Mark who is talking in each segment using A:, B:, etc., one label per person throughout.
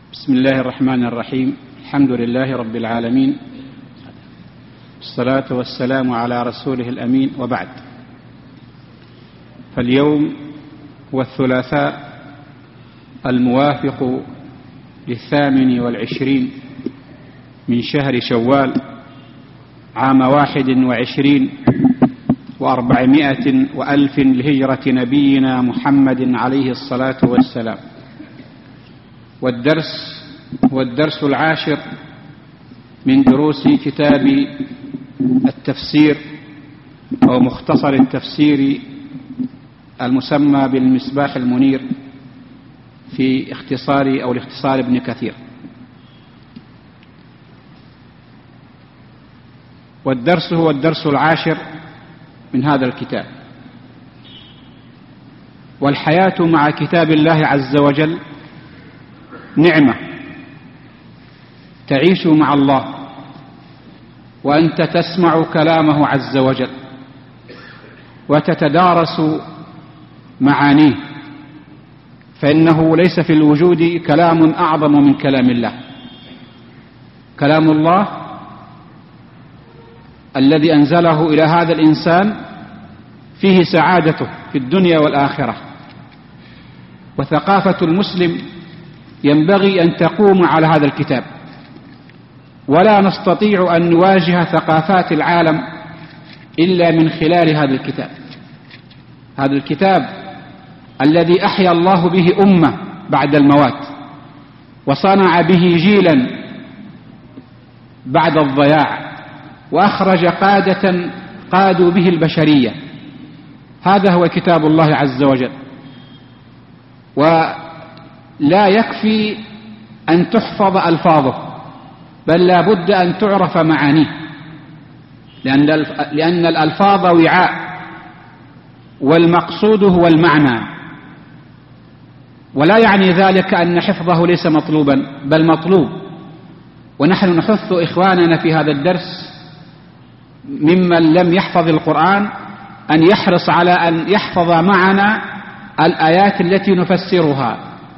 A: بسم الله الرحمن الرحيم. الحمد لله رب العالمين، الصلاة والسلام على رسوله الأمين، وبعد. فاليوم هو الثلاثاء الموافق 28 من شهر شوال عام 21 و400 وألف لهجرة نبينا محمد عليه الصلاة والسلام. والدرس هو الدرس العاشر من دروس كتاب التفسير أو مختصر التفسير المسمى بالمصباح المنير في الاختصار ابن كثير. والدرس هو الدرس العاشر من هذا الكتاب. والحياة مع كتاب الله عز وجل نعمة تعيش مع الله وأنت تسمع كلامه عز وجل وتتدارس معانيه، فإنه ليس في الوجود كلام أعظم من كلام الله. كلام الله الذي أنزله إلى هذا الإنسان فيه سعادته في الدنيا والآخرة. وثقافة المسلم ينبغي أن تقوم على هذا الكتاب، ولا نستطيع أن نواجه ثقافات العالم إلا من خلال هذا الكتاب. هذا الكتاب الذي أحيا الله به أمة بعد الموات، وصنع به جيلا بعد الضياع، وأخرج قادة قادوا به البشرية. هذا هو كتاب الله عز وجل. ولا يكفي أن تحفظ ألفاظه، بل لا بد أن تعرف معانيه، لأن الألفاظ وعاء، والمقصود هو المعنى. ولا يعني ذلك أن حفظه ليس مطلوبا، بل مطلوب. ونحن نحث إخواننا في هذا الدرس ممن لم يحفظ القرآن أن يحرص على أن يحفظ معنا الآيات التي نفسرها،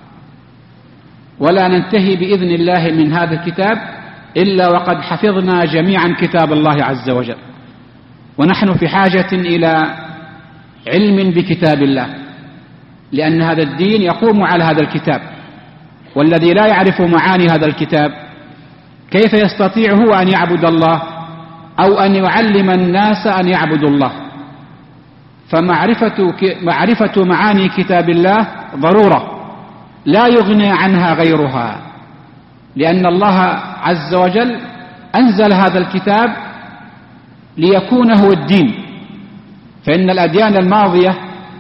A: ولا ننتهي بإذن الله من هذا الكتاب إلا وقد حفظنا جميعا كتاب الله عز وجل. ونحن في حاجة إلى علم بكتاب الله، لأن هذا الدين يقوم على هذا الكتاب، والذي لا يعرف معاني هذا الكتاب كيف يستطيع هو أن يعبد الله أو أن يعلم الناس أن يعبدوا الله؟ فمعرفة معاني كتاب الله ضرورة لا يغني عنها غيرها، لأن الله عز وجل أنزل هذا الكتاب ليكون هو الدين. فإن الأديان الماضية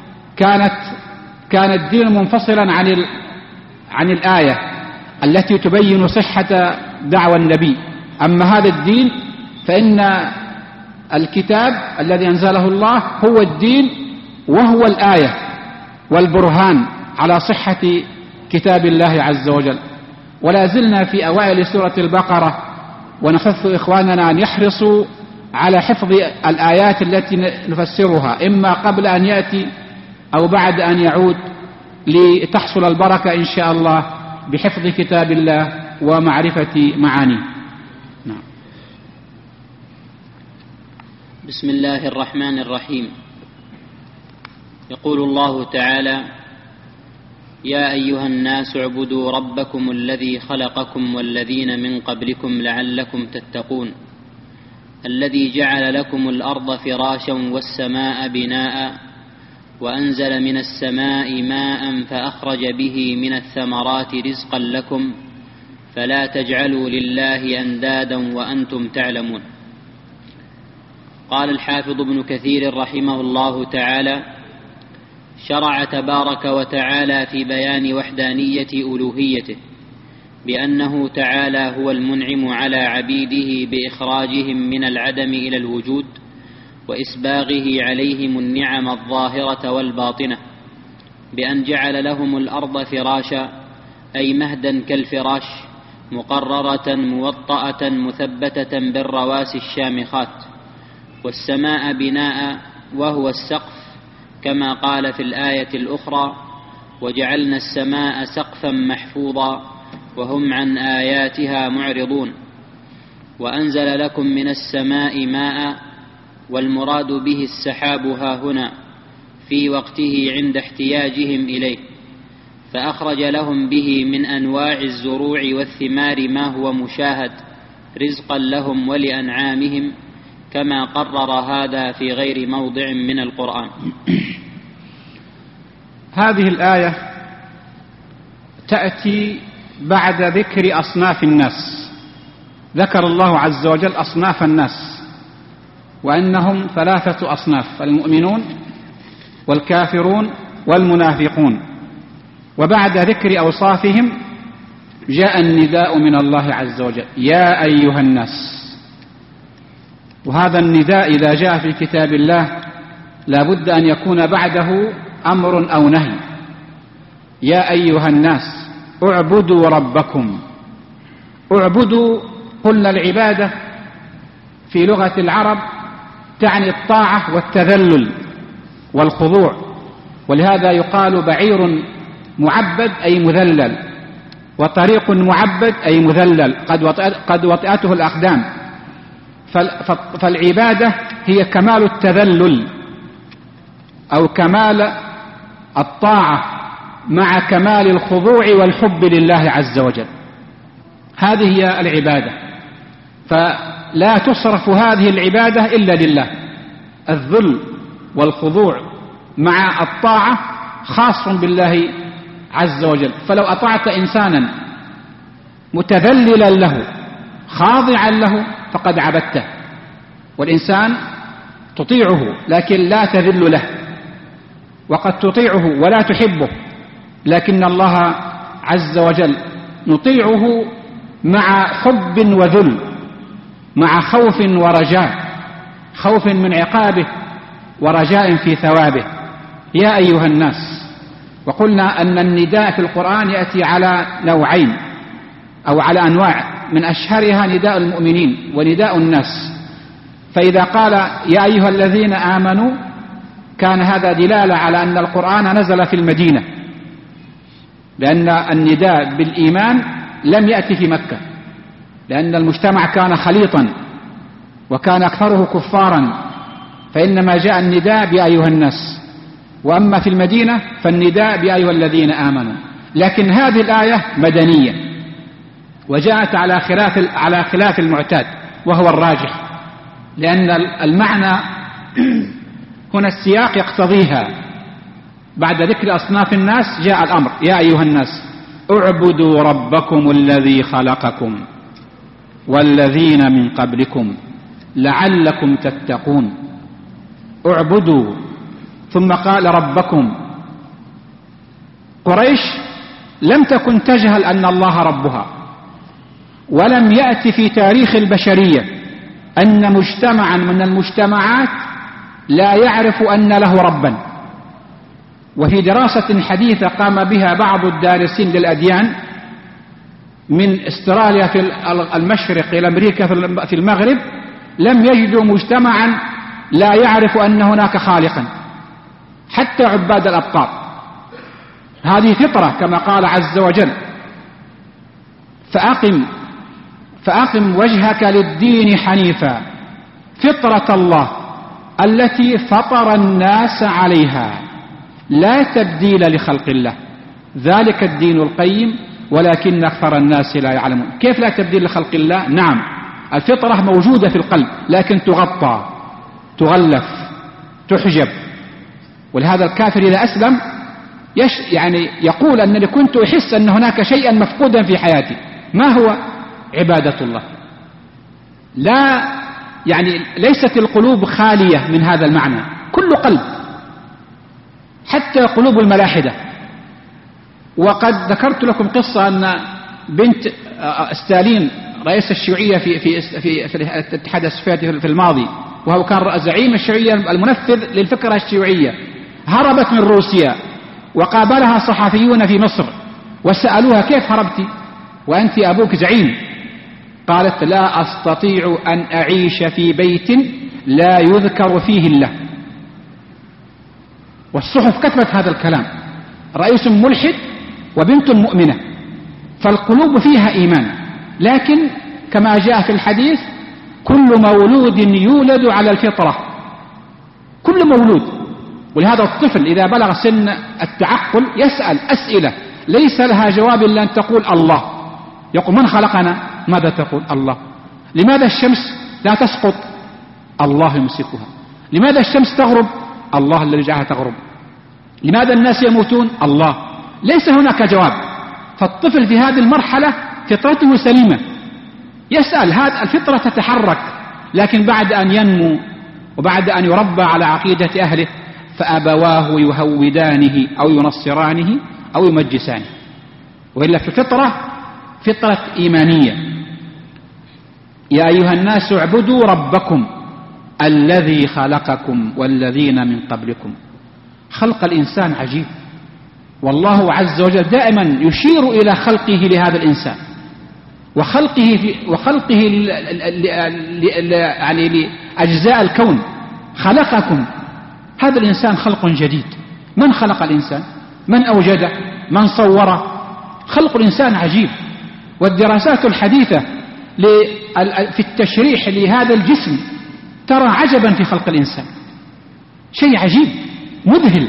A: كان الدين منفصلا عن الآية التي تبين صحة دعوى النبي. أما هذا الدين فإن الكتاب الذي أنزله الله هو الدين، وهو الآية والبرهان على صحة كتاب الله عز وجل. ولا زلنا في أوائل سورة البقرة، ونحث إخواننا أن يحرصوا على حفظ الآيات التي نفسرها، إما قبل أن يأتي أو بعد أن يعود، لتحصل البركة إن شاء الله بحفظ كتاب الله ومعرفة معانيه. نعم.
B: بسم الله الرحمن الرحيم. يقول الله تعالى: يا أيها الناس اعبدوا ربكم الذي خلقكم والذين من قبلكم لعلكم تتقون، الذي جعل لكم الأرض فراشا والسماء بناء، وأنزل من السماء ماء فأخرج به من الثمرات رزقا لكم، فلا تجعلوا لله أندادا وأنتم تعلمون. قال الحافظ ابن كثير رحمه الله تعالى: شرع تبارك وتعالى في بيان وحدانية ألوهيته بأنه تعالى هو المنعم على عبيده بإخراجهم من العدم إلى الوجود، وإسباغه عليهم النعم الظاهرة والباطنة، بأن جعل لهم الأرض فراشا أي مهدا كالفراش، مقررة موطأة مثبتة بالرواسي الشامخات، والسماء بناء وهو السقف، كما قال في الآية الأخرى: وجعلنا السماء سقفا محفوظا وهم عن آياتها معرضون. وأنزل لكم من السماء ماء، والمراد به السحاب هاهنا في وقته عند احتياجهم إليه، فأخرج لهم به من أنواع الزروع والثمار ما هو مشاهد رزقا لهم ولأنعامهم، كما قرر هذا في غير موضع من القرآن.
A: هذه الآية تأتي بعد ذكر أصناف الناس. ذكر الله عز وجل أصناف الناس وأنهم 3 أصناف: المؤمنون والكافرون والمنافقون. وبعد ذكر أوصافهم جاء النداء من الله عز وجل: يا أيها الناس. وهذا النداء إذا جاء في كتاب الله لا بد أن يكون بعده أمر أو نهي. يا أيها الناس اعبدوا ربكم. اعبدوا، قلنا العبادة في لغة العرب تعني الطاعة والتذلل والخضوع، ولهذا يقال بعير معبد أي مذلل، وطريق معبد أي مذلل قد وطئته الأقدام. فالعبادة هي كمال التذلل أو كمال الطاعة مع كمال الخضوع والحب لله عز وجل. هذه هي العبادة، فلا تصرف هذه العبادة إلا لله. الذل والخضوع مع الطاعة خاص بالله عز وجل. فلو أطعت إنسانا متذللا له خاضعا له فقد عبدته. والإنسان تطيعه لكن لا تذل له، وقد تطيعه ولا تحبه، لكن الله عز وجل نطيعه مع حب وذل، مع خوف ورجاء، خوف من عقابه ورجاء في ثوابه. يا أيها الناس. وقلنا أن النداء في القرآن يأتي على نوعين أو على أنواع، من أشهرها نداء المؤمنين ونداء الناس. فإذا قال يا أيها الذين آمنوا كان هذا دلالة على أن القرآن نزل في المدينة، لأن النداء بالإيمان لم يأتي في مكة، لأن المجتمع كان خليطا وكان أكثره كفارا، فإنما جاء النداء بيا أيها الناس. وأما في المدينة فالنداء بيا أيها الذين آمنوا. لكن هذه الآية مدنية وجاءت على خلاف المعتاد، وهو الراجح، لأن المعنى هنا السياق يقتضيها. بعد ذكر أصناف الناس جاء الأمر: يا أيها الناس اعبدوا ربكم الذي خلقكم والذين من قبلكم لعلكم تتقون. اعبدوا، ثم قال ربكم. قريش لم تكن تجهل أن الله ربها، ولم يأتي في تاريخ البشرية أن مجتمعا من المجتمعات لا يعرف أن له ربا. وفي دراسة حديثة قام بها بعض الدارسين للأديان من استراليا في المشرق إلى أمريكا في المغرب، لم يجدوا مجتمعا لا يعرف أن هناك خالقا، حتى عباد الأبقار. هذه فطرة كما قال عز وجل: فأقم وجهك للدين حنيفا فطرة الله التي فطر الناس عليها لا تبديل لخلق الله ذلك الدين القيم ولكن أكثر الناس لا يعلمون. كيف لا تبديل لخلق الله؟ نعم، الفطرة موجودة في القلب لكن تغطى، تغلف، تحجب. ولهذا الكافر إذا أسلم يعني يقول أنني كنت أحس أن هناك شيئا مفقودا في حياتي. ما هو؟ عبادة الله. لا يعني ليست القلوب خالية من هذا المعنى، كل قلب، حتى قلوب الملاحدة. وقد ذكرت لكم قصة أن بنت ستالين رئيس الشيوعية في الاتحاد السوفيتي في الماضي، وهو كان زعيم الشيوعية المنفذ للفكرة الشيوعية، هربت من روسيا وقابلها صحفيون في مصر وسألوها: كيف هربت وأنت أبوك زعيم؟ قالت: لا أستطيع أن أعيش في بيت لا يذكر فيه الله. والصحف كتبت هذا الكلام: رئيس ملحد وبنت مؤمنة. فالقلوب فيها إيمان، لكن كما جاء في الحديث كل مولود يولد على الفطرة، كل مولود. ولهذا الطفل إذا بلغ سن التعقل يسأل أسئلة ليس لها جواب إلا أن تقول الله. يقول من خلقنا؟ ماذا تقول؟ الله. لماذا الشمس لا تسقط؟ الله يمسكها. لماذا الشمس تغرب؟ الله الذي جعلها تغرب. لماذا الناس يموتون؟ الله. ليس هناك جواب. فالطفل في هذه المرحلة فطرته سليمة، يسأل، هذه الفطرة تتحرك. لكن بعد أن ينمو وبعد أن يربى على عقيدة أهله فأبواه يهودانه أو ينصرانه أو يمجسانه. وإلا في الفطرة فطرة إيمانية. يا أيها الناس اعبدوا ربكم الذي خلقكم والذين من قبلكم. خلق الإنسان عجيب، والله عز وجل دائما يشير إلى خلقه لهذا الإنسان وخلقه يعني لأجزاء الكون. خلقكم، هذا الإنسان خلق جديد. من خلق الإنسان؟ من أوجده؟ من صوره؟ خلق الإنسان عجيب. والدراسات الحديثة في التشريح لهذا الجسم ترى عجبا في خلق الإنسان، شيء عجيب مذهل.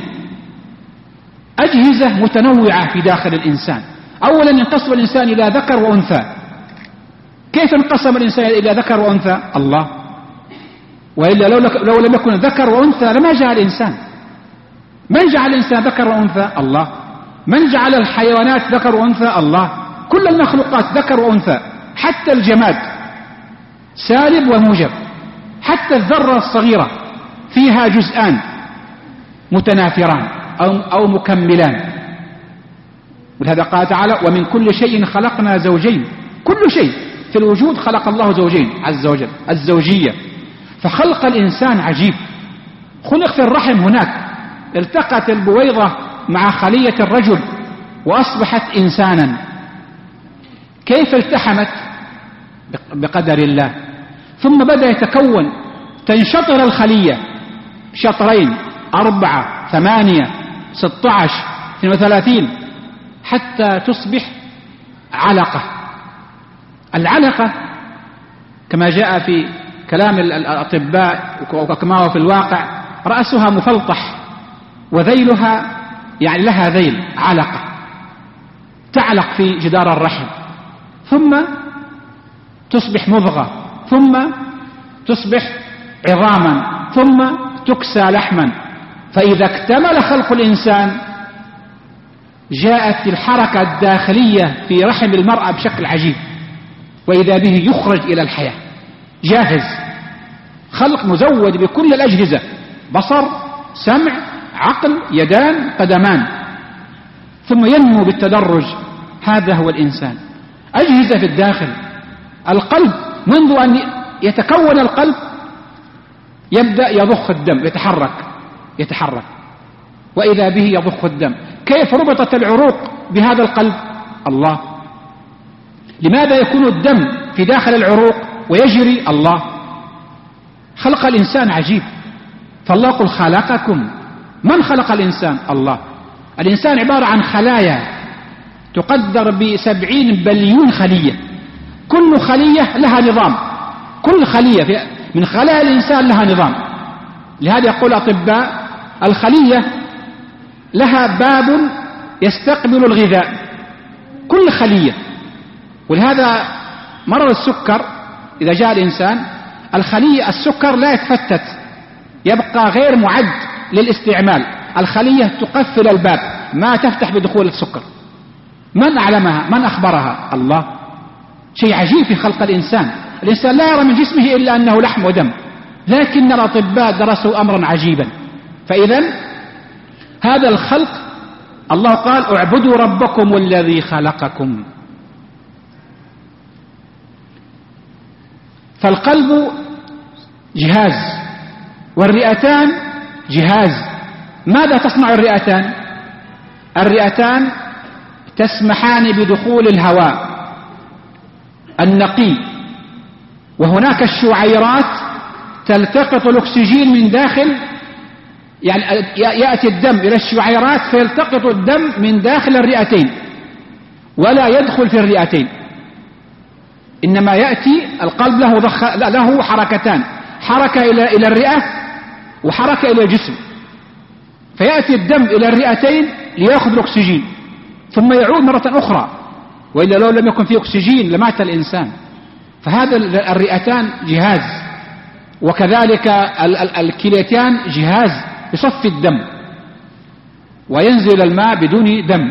A: أجهزة متنوعة في داخل الإنسان. أولا ينقسم الإنسان إلى ذكر وأنثى. كيف انقسم الإنسان إلى ذكر وأنثى؟ الله. وإلا لو لم يكن ذكر وأنثى لما جاء الإنسان. من جعل الإنسان ذكر وأنثى؟ الله. من جعل الحيوانات ذكر وأنثى؟ الله. كل المخلوقات ذكر وأنثى، حتى الجماد سالب وموجب، حتى الذرة الصغيرة فيها جزءان متنافران أو مكملان. ولهذا قال تعالى ومن كل شيء خلقنا زوجين. كل شيء في الوجود خلق الله زوجين عز وجل، الزوجية. فخلق الإنسان عجيب. خلق في الرحم هناك، التقت البويضة مع خلية الرجل وأصبحت إنسانا. كيف التحمت؟ بقدر الله. ثم بدأ يتكون، تنشطر الخلية شطرين، 4 8 16 32 حتى تصبح علقة. العلقة كما جاء في كلام الأطباء وكما هو في الواقع رأسها مفلطح وذيلها يعني لها ذيل، علقة تعلق في جدار الرحم، ثم تصبح مضغة، ثم تصبح عظاما، ثم تكسى لحما. فإذا اكتمل خلق الإنسان جاءت الحركة الداخلية في رحم المرأة بشكل عجيب، وإذا به يخرج إلى الحياة جاهز. خلق مزود بكل الأجهزة، بصر، سمع، عقل، يدان، قدمان، ثم ينمو بالتدرج. هذا هو الإنسان. أجهزة في الداخل. القلب منذ أن يتكون القلب يبدأ يضخ الدم، يتحرك وإذا به يضخ الدم. كيف ربطت العروق بهذا القلب؟ الله. لماذا يكون الدم في داخل العروق ويجري؟ الله. خلق الإنسان عجيب. فالله يقول خلقكم. من خلق الإنسان؟ الله. الإنسان عبارة عن خلايا تقدر ب70 بليون خلية، كل خلية لها نظام، كل خلية من خلايا الإنسان لها نظام. لهذا يقول الأطباء الخلية لها باب يستقبل الغذاء، كل خلية. ولهذا مرض السكر إذا جاء الإنسان الخلية السكر لا يتفتت، يبقى غير معد للاستعمال. الخلية تقفل الباب، ما تفتح بدخول السكر. من أعلمها؟ من أخبرها؟ الله. شيء عجيب في خلق الإنسان. الإنسان لا يرى من جسمه إلا أنه لحم ودم، لكن الأطباء درسوا أمرا عجيبا. فإذا هذا الخلق الله قال اعبدوا ربكم الذي خلقكم. فالقلب جهاز والرئتان جهاز. ماذا تصنع الرئتان؟ الرئتان تسمحان بدخول الهواء النقي، وهناك الشعيرات تلتقط الأكسجين من داخل، يعني يأتي الدم إلى الشعيرات فيلتقط الدم من داخل الرئتين ولا يدخل في الرئتين، إنما يأتي القلب له حركتان، حركة إلى الرئة وحركة إلى الجسم، فيأتي الدم إلى الرئتين ليأخذ الأكسجين ثم يعود مرة أخرى، وإلا لو لم يكن فيه أكسجين لمات الإنسان. فهذا الرئتان جهاز، وكذلك الكليتان جهاز يصفي الدم وينزل الماء بدون دم.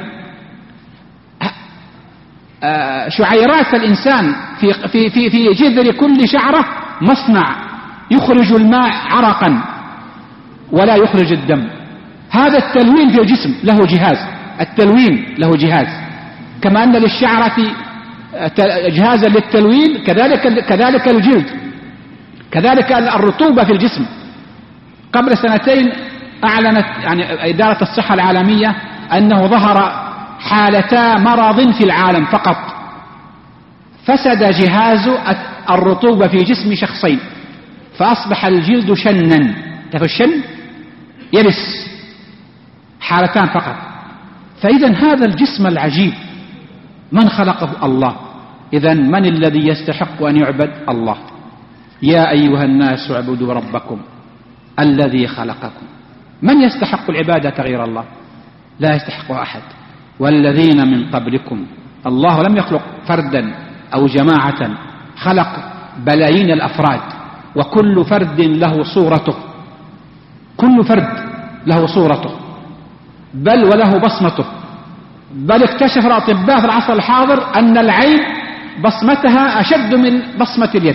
A: شعيرات الإنسان في جذر كل شعرة مصنع يخرج الماء عرقا ولا يخرج الدم. هذا التلوين في الجسم له جهاز، التلوين له جهاز، كما أن للشعرة جهازا للتلوين كذلك الجلد، كذلك الرطوبة في الجسم. قبل سنتين أعلنت إدارة الصحة العالمية أنه ظهر حالتا مرض في العالم فقط، فسد جهاز الرطوبة في جسم شخصين، فأصبح الجلد شنا. الشن يبس، حالتان فقط. فإذا هذا الجسم العجيب من خلقه؟ الله. إذا من الذي يستحق أن يعبد؟ الله. يا أيها الناس اعبدوا ربكم الذي خلقكم. من يستحق العبادة غير الله؟ لا يستحقها أحد. والذين من قبلكم. الله لم يخلق فردا أو جماعة، خلق بلايين الأفراد، وكل فرد له صورته، كل فرد له صورته، بل وله بصمته. بل اكتشف الأطباء في العصر الحاضر أن العين بصمتها أشد من بصمة اليد،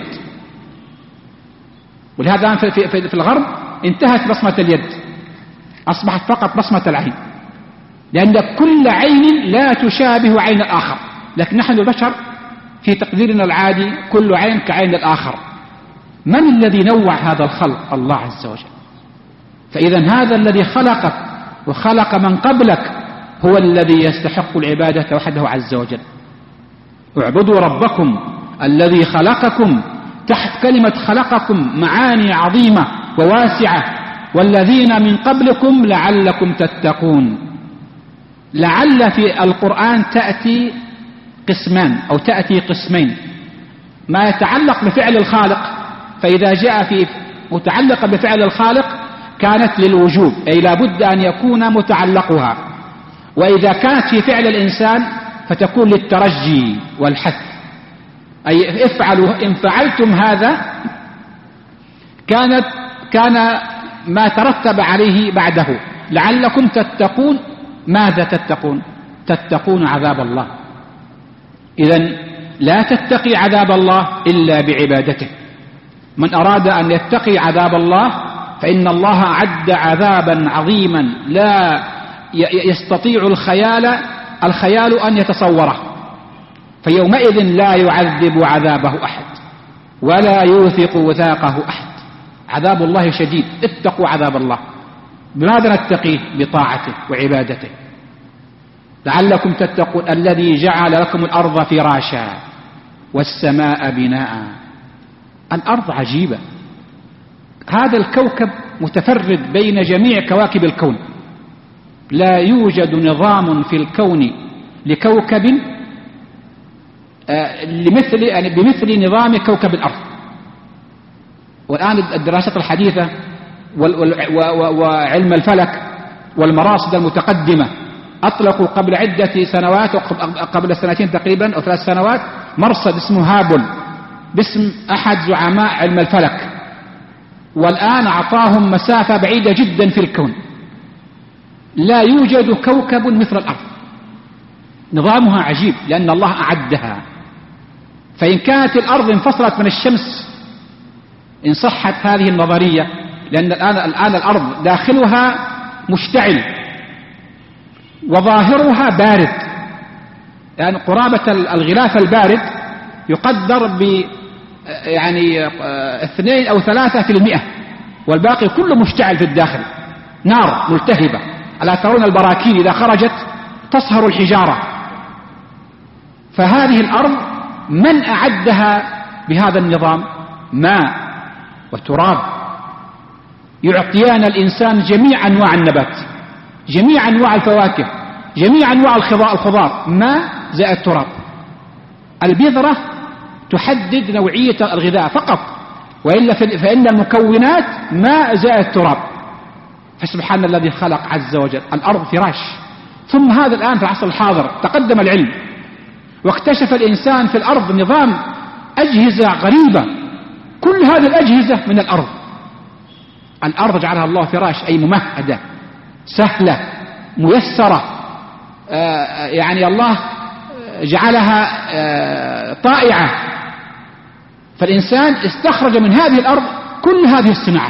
A: ولهذا في الغرب انتهت بصمة اليد، أصبحت فقط بصمة العين، لأن كل عين لا تشابه عين الآخر. لكن نحن البشر في تقديرنا العادي كل عين كعين الآخر. من الذي نوع هذا الخلق؟ الله عز وجل. فإذا هذا الذي خلقك وخلق من قبلك هو الذي يستحق العبادة وحده عز وجل. اعبدوا ربكم الذي خلقكم. تحت كلمة خلقكم معاني عظيمة وواسعة. والذين من قبلكم لعلكم تتقون. لعل في القرآن تأتي قسمان أو تأتي قسمين، ما يتعلق بفعل الخالق، فإذا جاء في متعلقة بفعل الخالق كانت للوجوب، أي لابد أن يكون متعلقها. وإذا كانت في فعل الإنسان فتكون للترجي والحث، أي افعلوا إن فعلتم هذا كان ما ترتب عليه بعده. لعلكم تتقون. ماذا تتقون؟ تتقون عذاب الله. إذن لا تتقي عذاب الله إلا بعبادته. من أراد أن يتقي عذاب الله فإن الله أعد عذابا عظيما لا يستطيع الخيال أن يتصوره. فيومئذ لا يعذب عذابه أحد ولا يوثق وثاقه أحد. عذاب الله شديد. اتقوا عذاب الله. بماذا نتقيه؟ بطاعته وعبادته. لعلكم تتقون الذي جعل لكم الأرض فراشا والسماء بناء. الأرض عجيبة. هذا الكوكب متفرد بين جميع كواكب الكون. لا يوجد نظام في الكون لكوكب بمثل نظام كوكب الأرض. والآن الدراسات الحديثة وعلم الفلك والمراصد المتقدمة أطلقوا قبل عدة سنوات، قبل سنتين تقريبا أو 3 سنوات، مرصد اسمه هابل باسم أحد زعماء علم الفلك، والآن أعطاهم مسافة بعيدة جدا في الكون. لا يوجد كوكب مثل الأرض. نظامها عجيب لأن الله أعدها. فإن كانت الأرض انفصلت من الشمس إن صحت هذه النظرية، لأن الآن الأرض داخلها مشتعل وظاهرها بارد، يعني قرابة الغلاف البارد يقدر ب 2 أو 3%، والباقي كله مشتعل في الداخل، نار ملتهبة. ألا ترون البراكين إذا خرجت تصهر الحجارة؟ فهذه الأرض من أعدها بهذا النظام؟ ماء وتراب يعطيان الإنسان جميع أنواع النبات، جميع أنواع الفواكه، جميع أنواع الخضار، ماء زائد تراب. البذرة تحدد نوعية الغذاء فقط، وإلا فإن المكونات ماء زائد تراب. فسبحان الذي خلق عز وجل. الأرض فراش. ثم هذا الآن في العصر الحاضر تقدم العلم واكتشف الإنسان في الأرض نظام أجهزة غريبة، كل هذه الأجهزة من الأرض. الأرض جعلها الله فراش، أي ممهدة سهلة ميسرة، يعني الله جعلها طائعة. فالإنسان استخرج من هذه الأرض كل هذه الصناعات.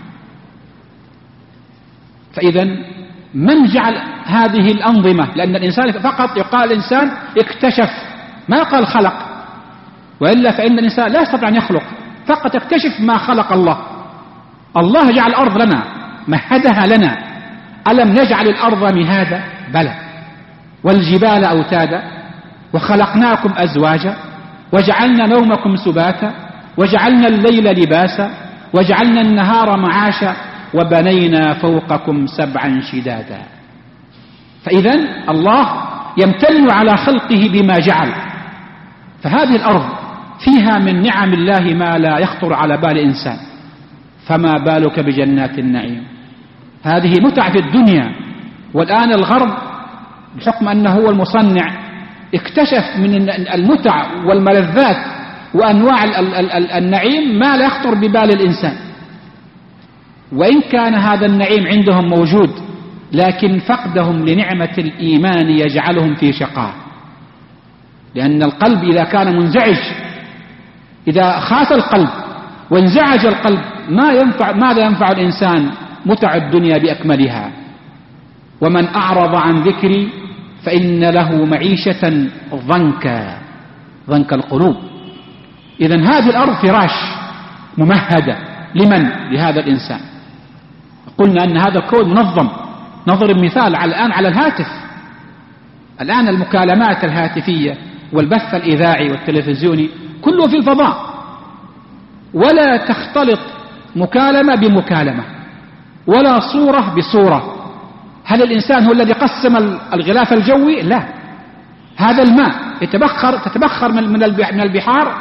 A: فإذا من جعل هذه الأنظمة؟ لأن الإنسان فقط يقال الإنسان اكتشف، ما يقال خلق، وإلا فإن الإنسان لا يستطيع أن يخلق، فقط يكتشف ما خلق الله. الله جعل الأرض لنا، مهدها لنا. ألم نجعل الأرض مهادا؟ بلى. والجبال أوتادا، وخلقناكم أزواجا، وجعلنا نومكم سباتا، وجعلنا الليل لباسا، وجعلنا النهار معاشا، وبنينا فوقكم سبعا شدادا. فإذا الله يمتن على خلقه بما جعل. فهذه الأرض فيها من نعم الله ما لا يخطر على بال إنسان، فما بالك بجنات النعيم. هذه متع في الدنيا. والآن الغرب بحكم أنه هو المصنع اكتشف من المتع والملذات وأنواع النعيم ما لا يخطر ببال الإنسان. وإن كان هذا النعيم عندهم موجود، لكن فقدهم لنعمة الإيمان يجعلهم في شقاء. لأن القلب إذا كان منزعج، إذا خاف القلب وانزعج القلب، ماذا ينفع الإنسان متع الدنيا بأكملها؟ ومن أعرض عن ذكري فإن له معيشة ضنكا، ضنك القلوب. إذن هذه الأرض فراش ممهدة لمن؟ لهذا الإنسان. قلنا أن هذا الكون منظم. نضرب مثال الآن على الهاتف. الآن المكالمات الهاتفية والبث الإذاعي والتلفزيوني كله في الفضاء، ولا تختلط مكالمة بمكالمة ولا صورة بصورة. هل الإنسان هو الذي قسم الغلاف الجوي؟ لا. هذا الماء تتبخر من البحار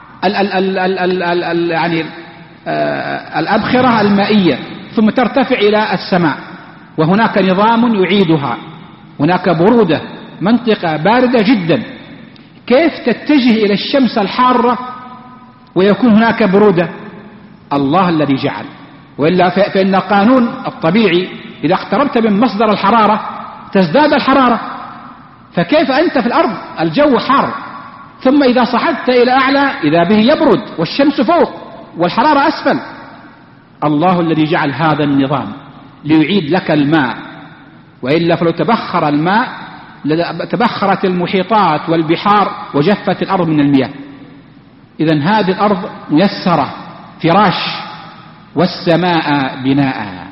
A: يعني الأبخرة المائية، ثم ترتفع إلى السماء، وهناك نظام يعيدها. هناك برودة، منطقة باردة جدا. كيف تتجه إلى الشمس الحارة ويكون هناك برودة؟ الله الذي جعل. وإلا فإن القانون الطبيعي إذا اقتربت من مصدر الحرارة تزداد الحرارة. فكيف أنت في الأرض الجو حار، ثم إذا صعدت إلى أعلى إذا به يبرد والشمس فوق والحرارة أسفل؟ الله الذي جعل هذا النظام ليعيد لك الماء. وإلا فلو تبخر الماء تبخرت المحيطات والبحار وجفت الأرض من المياه. إذن هذه الأرض ميسرة فراش. والسماء بناء.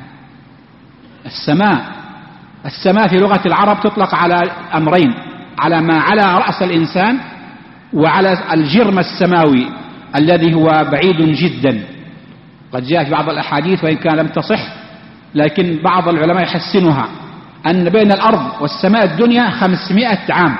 A: السماء في لغة العرب تطلق على أمرين: على ما على رأس الإنسان، وعلى الجرم السماوي الذي هو بعيد جدا. قد جاء في بعض الأحاديث وإن كان لم تصح، لكن بعض العلماء يحسنها، أن بين الأرض والسماء الدنيا 500 عام.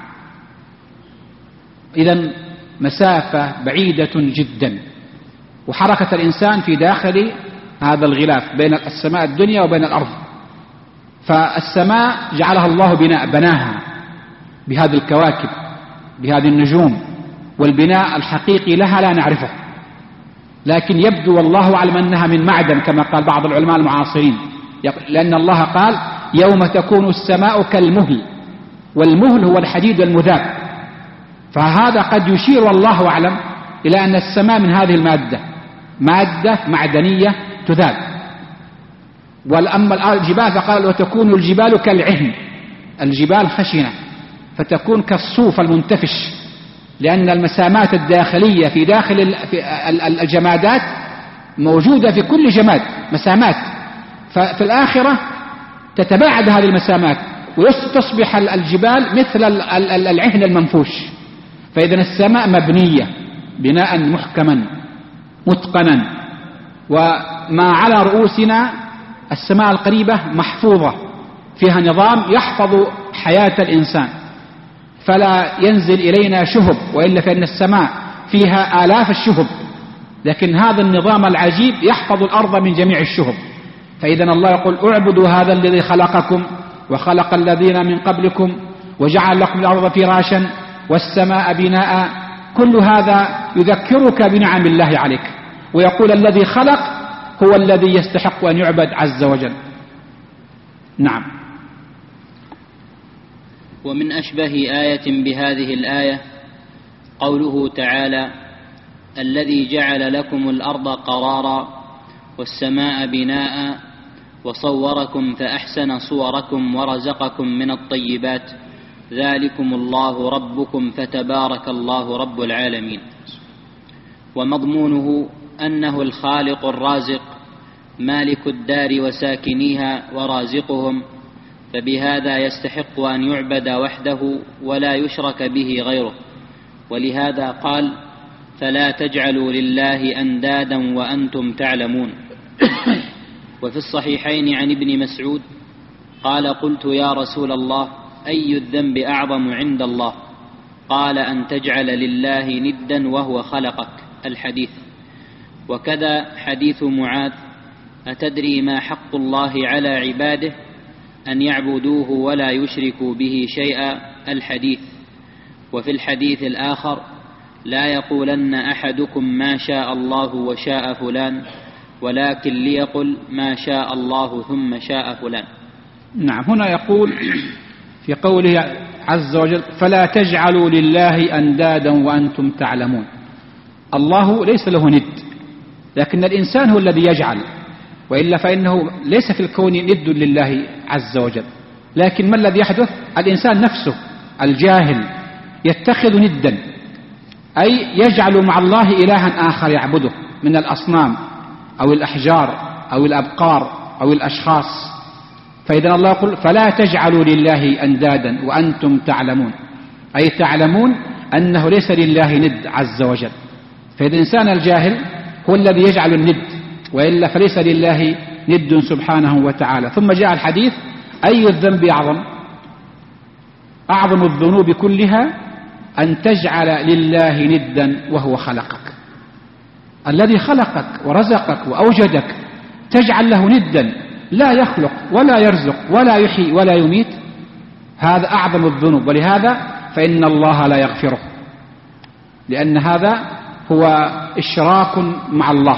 A: إذن مسافة بعيدة جدا، وحركة الإنسان في داخل هذا الغلاف بين السماء الدنيا وبين الأرض. فالسماء جعلها الله بناها بهذه الكواكب، بهذه النجوم. والبناء الحقيقي لها لا نعرفه، لكن يبدو والله أعلم أنها من معدن كما قال بعض العلماء المعاصرين، لأن الله قال: يوم تكون السماء كالمهل. والمهل هو الحديد المذاب. فهذا قد يشير والله أعلم إلى أن السماء من هذه المادة، مادة معدنية تذاب. وأما الجبال فقال: وتكون الجبال كالعهن. الجبال خشنة فتكون كالصوف المنتفش، لأن المسامات الداخلية في داخل الجمادات موجودة في كل جماد مسامات. ففي الآخرة تتباعد هذه المسامات وتصبح الجبال مثل العهن المنفوش. فإذا السماء مبنية بناء محكما متقنا. وما على رؤوسنا السماء القريبة محفوظة، فيها نظام يحفظ حياة الإنسان. فلا ينزل إلينا شهب، وإلا فإن السماء فيها آلاف الشهب، لكن هذا النظام العجيب يحفظ الأرض من جميع الشهب. فإذا الله يقول اعبدوا هذا الذي خلقكم وخلق الذين من قبلكم وجعل لكم الأرض فراشا والسماء بناء. كل هذا يذكرك بنعم الله عليك، ويقول الذي خلق هو الذي يستحق أن يعبد عز وجل. نعم.
B: ومن أشبه آية بهذه الآية قوله تعالى: الذي جعل لكم الأرض قرارا والسماء بناء وصوركم فأحسن صوركم ورزقكم من الطيبات ذلكم الله ربكم فتبارك الله رب العالمين. ومضمونه أنه الخالق الرازق مالك الدار وساكنيها ورازقهم، فبهذا يستحق أن يعبد وحده ولا يشرك به غيره. ولهذا قال: فلا تجعلوا لله أندادا وأنتم تعلمون. وفي الصحيحين عن ابن مسعود قال: قلت يا رسول الله أي الذنب أعظم عند الله؟ قال: أن تجعل لله ندا وهو خلقك. الحديث. وكذا حديث معاذ: أتدري ما حق الله على عباده؟ أن يعبدوه ولا يشركوا به شيئا. الحديث. وفي الحديث الآخر: لا يقولن أحدكم ما شاء الله وشاء فلان، ولكن ليقل ما شاء الله ثم شاء فلان.
A: نعم. هنا يقول في قوله عز وجل: فلا تجعلوا لله أندادا وأنتم تعلمون. الله ليس له ند، لكن الإنسان هو الذي يجعل، وإلا فإنه ليس في الكون ند لله عز وجل. لكن ما الذي يحدث؟ الإنسان نفسه الجاهل يتخذ ندا، أي يجعل مع الله إلها آخر يعبده من الأصنام أو الأحجار أو الأبقار أو الأشخاص. فإذا الله يقول: فلا تجعلوا لله أندادا وأنتم تعلمون، أي تعلمون أنه ليس لله ند عز وجل. فإذا الإنسان الجاهل هو الذي يجعل الند، وإلا فليس لله ند سبحانه وتعالى. ثم جاء الحديث: أي الذنب أعظم؟ أعظم الذنوب كلها أن تجعل لله ندا وهو خلقك. الذي خلقك ورزقك وأوجدك تجعل له ندا لا يخلق ولا يرزق ولا يحيي ولا يميت، هذا أعظم الذنوب. ولهذا فإن الله لا يغفره، لأن هذا هو إشراك مع الله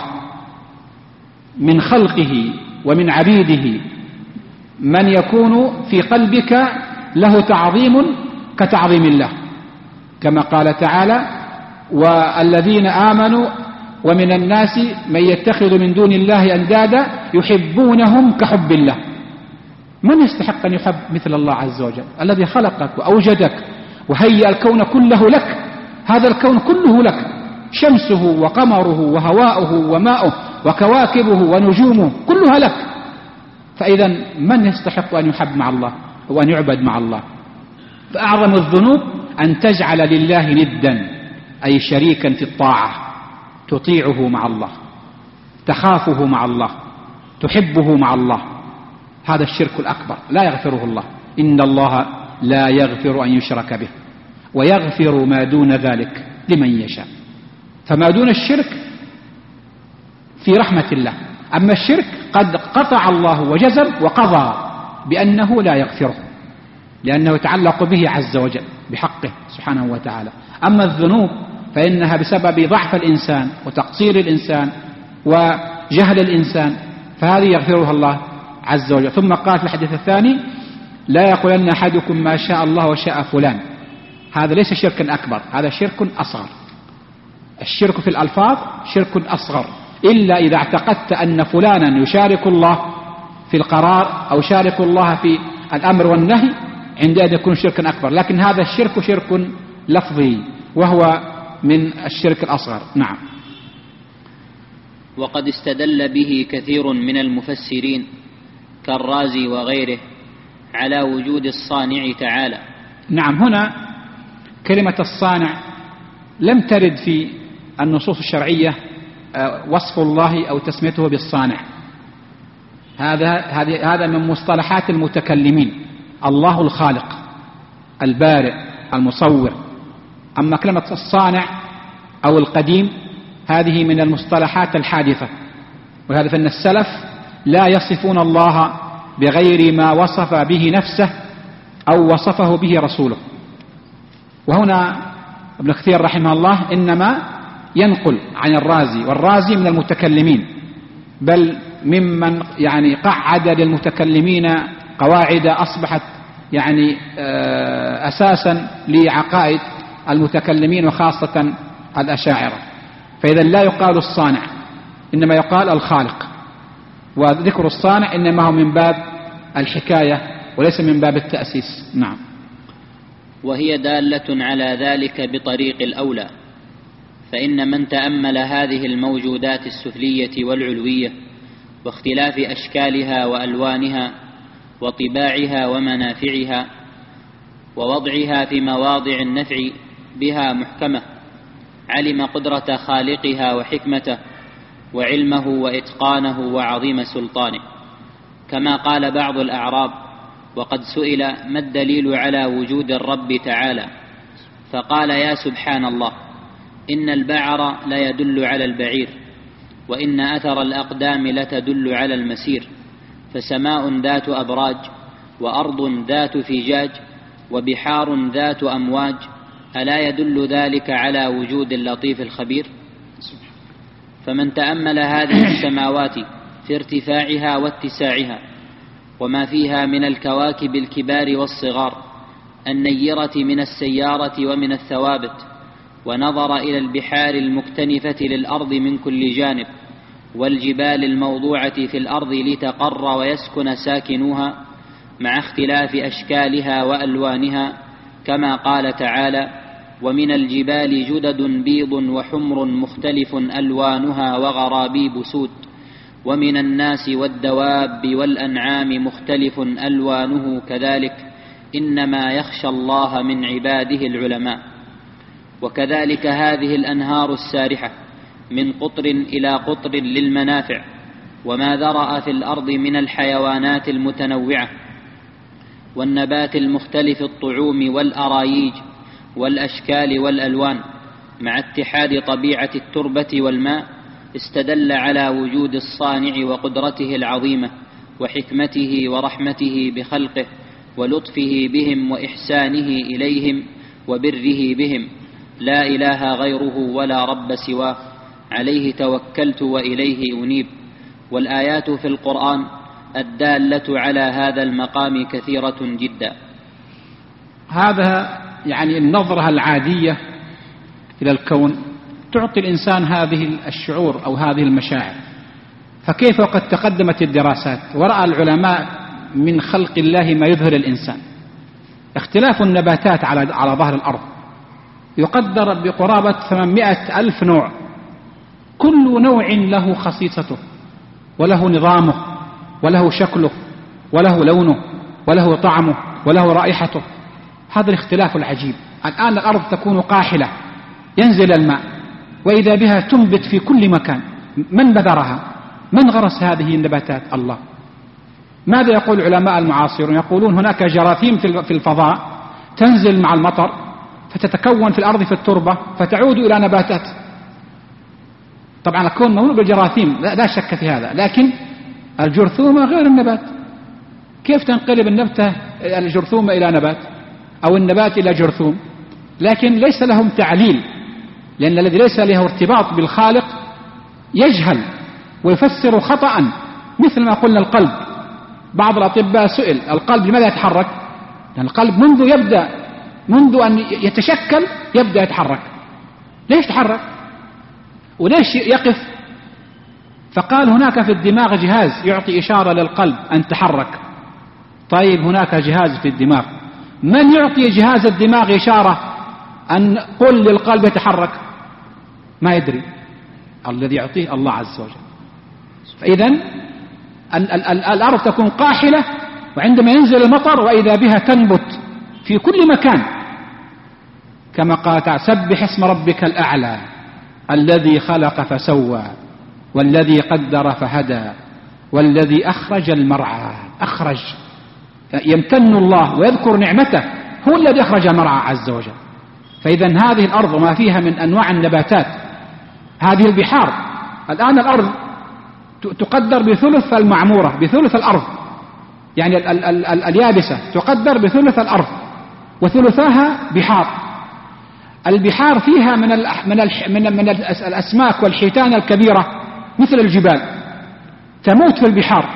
A: من خلقه ومن عبيده، من يكون في قلبك له تعظيم كتعظيم الله، كما قال تعالى: والذين آمنوا ومن الناس من يتخذ من دون الله أندادا يحبونهم كحب الله. من يستحق أن يحب مثل الله عز وجل؟ الذي خلقك وأوجدك وهيأ الكون كله لك. هذا الكون كله لك، شمسه وقمره وهواؤه وماؤه وكواكبه ونجومه كلها لك. فإذا من يستحق أن يحب مع الله وأن يعبد مع الله؟ فأعظم الذنوب أن تجعل لله ندا، أي شريكا في الطاعة، تطيعه مع الله، تخافه مع الله، تحبه مع الله. هذا الشرك الأكبر لا يغفره الله. إن الله لا يغفر أن يشرك به ويغفر ما دون ذلك لمن يشاء. فما دون الشرك في رحمة الله، أما الشرك قد قطع الله وجزم وقضى بأنه لا يغفره، لأنه يتعلق به عز وجل بحقه سبحانه وتعالى. أما الذنوب فإنها بسبب ضعف الإنسان وتقصير الإنسان وجهل الإنسان، فهذه يغفرها الله عز وجل. ثم قال في الحديث الثاني: لا يقولن أحدكم ما شاء الله وشاء فلان. هذا ليس شركا أكبر، هذا شرك أصغر. الشرك في الألفاظ شرك أصغر، إلا إذا اعتقدت أن فلانا يشارك الله في القرار أو يشارك الله في الأمر والنهي، عندئذ يكون شركا أكبر. لكن هذا الشرك شرك لفظي وهو من الشرك الأصغر. نعم.
B: وقد استدل به كثير من المفسرين كالرازي وغيره على وجود الصانع تعالى.
A: نعم. هنا كلمة الصانع لم ترد في النصوص الشرعية وصف الله أو تسميته بالصانع. هذا من مصطلحات المتكلمين. الله الخالق البارئ المصور. أما كلمة الصانع أو القديم هذه من المصطلحات الحادثة، وهذا فإن السلف لا يصفون الله بغير ما وصف به نفسه أو وصفه به رسوله. وهنا ابن كثير رحمه الله إنما ينقل عن الرازي، والرازي من المتكلمين، بل ممن يعني قعد للمتكلمين قواعد أصبحت يعني أساسا لعقائد المتكلمين وخاصة الأشاعرة. فإذا لا يقال الصانع، إنما يقال الخالق، وذكر الصانع إنما هو من باب الحكاية وليس من باب التأسيس. نعم.
B: وهي دالة على ذلك بطريق الأولى، فإن من تأمل هذه الموجودات السفلية والعلوية واختلاف أشكالها وألوانها وطباعها ومنافعها ووضعها في مواضع النفع بها محكمة، علم قدرة خالقها وحكمته وعلمه وإتقانه وعظيم سلطانه. كما قال بعض الأعراب وقد سئل ما الدليل على وجود الرب تعالى، فقال يا سبحان الله، إن البعر لا يدل على البعير، وإن أثر الأقدام لتدل على المسير، فسماء ذات أبراج، وأرض ذات فجاج، وبحار ذات أمواج، ألا يدل ذلك على وجود اللطيف الخبير؟ فمن تأمل هذه السماوات في ارتفاعها واتساعها وما فيها من الكواكب الكبار والصغار النيرة من السيارة ومن الثوابت، ونظر إلى البحار المكتنفة للأرض من كل جانب، والجبال الموضوعة في الأرض لتقر ويسكن ساكنوها مع اختلاف أشكالها وألوانها، كما قال تعالى: ومن الجبال جدد بيض وحمر مختلف ألوانها وغرابيب سود، ومن الناس والدواب والأنعام مختلف ألوانه كذلك، إنما يخشى الله من عباده العلماء. وكذلك هذه الأنهار السارحة من قطر إلى قطر للمنافع، وما ذرأ في الأرض من الحيوانات المتنوعة والنبات المختلف الطعوم والأرايج والأشكال والألوان، مع اتحاد طبيعة التربة والماء، استدل على وجود الصانع وقدرته العظيمة وحكمته ورحمته بخلقه ولطفه بهم وإحسانه إليهم وبره بهم، لا إله غيره ولا رب سواه، عليه توكلت وإليه أنيب. والآيات في القرآن الدالة على هذا المقام كثيرة جدا.
A: هذا يعني النظرة العادية إلى الكون تعطي الإنسان هذه الشعور أو هذه المشاعر، فكيف وقد تقدمت الدراسات ورأى العلماء من خلق الله ما يذهل الإنسان؟ اختلاف النباتات على ظهر الأرض يقدر بقرابة 800,000 نوع، كل نوع له خصيصته وله نظامه وله شكله وله لونه وله طعمه وله رائحته. هذا الاختلاف العجيب. الآن الأرض تكون قاحلة، ينزل الماء وإذا بها تنبت في كل مكان. من بذرها؟ من غرس هذه النباتات؟ الله. ماذا يقول العلماء المعاصرون؟ يقولون هناك جراثيم في الفضاء تنزل مع المطر فتتكون في الأرض في التربة فتعود إلى نباتات. طبعا الكون مملوء بالجراثيم لا شك في هذا، لكن الجرثومة غير النبات. كيف تنقلب النبتة الجرثومة إلى نبات أو النبات إلى جرثوم؟ لكن ليس لهم تعليل، لأن الذي ليس له ارتباط بالخالق يجهل ويفسر خطأ. مثل ما قلنا القلب، بعض الأطباء سئل القلب لماذا يتحرك؟ لأن القلب منذ أن يتشكل يبدأ يتحرك. ليش يتحرك وليش يقف؟ فقال هناك في الدماغ جهاز يعطي إشارة للقلب أن تحرك. طيب هناك جهاز في الدماغ، من يعطي جهاز الدماغ إشارة أن قل للقلب يتحرك؟ ما يدري، الذي يعطيه الله عز وجل. فإذن الأرض تكون قاحلة، وعندما ينزل المطر وإذا بها تنبت في كل مكان، كما قال تعالى: سبح اسم ربك الأعلى الذي خلق فسوى والذي قدر فهدى والذي أخرج المرعى. أخرج، يمتن الله ويذكر نعمته هو الذي أخرج المرعى عز وجل. فإذا هذه الأرض وما فيها من أنواع النباتات، هذه البحار، الآن الأرض تقدر بثلث المعمورة، بثلث الأرض، يعني اليابسة تقدر بثلث الأرض وثلثاها بحار. البحار فيها من الأسماك والحيتان الكبيرة مثل الجبال تموت في البحار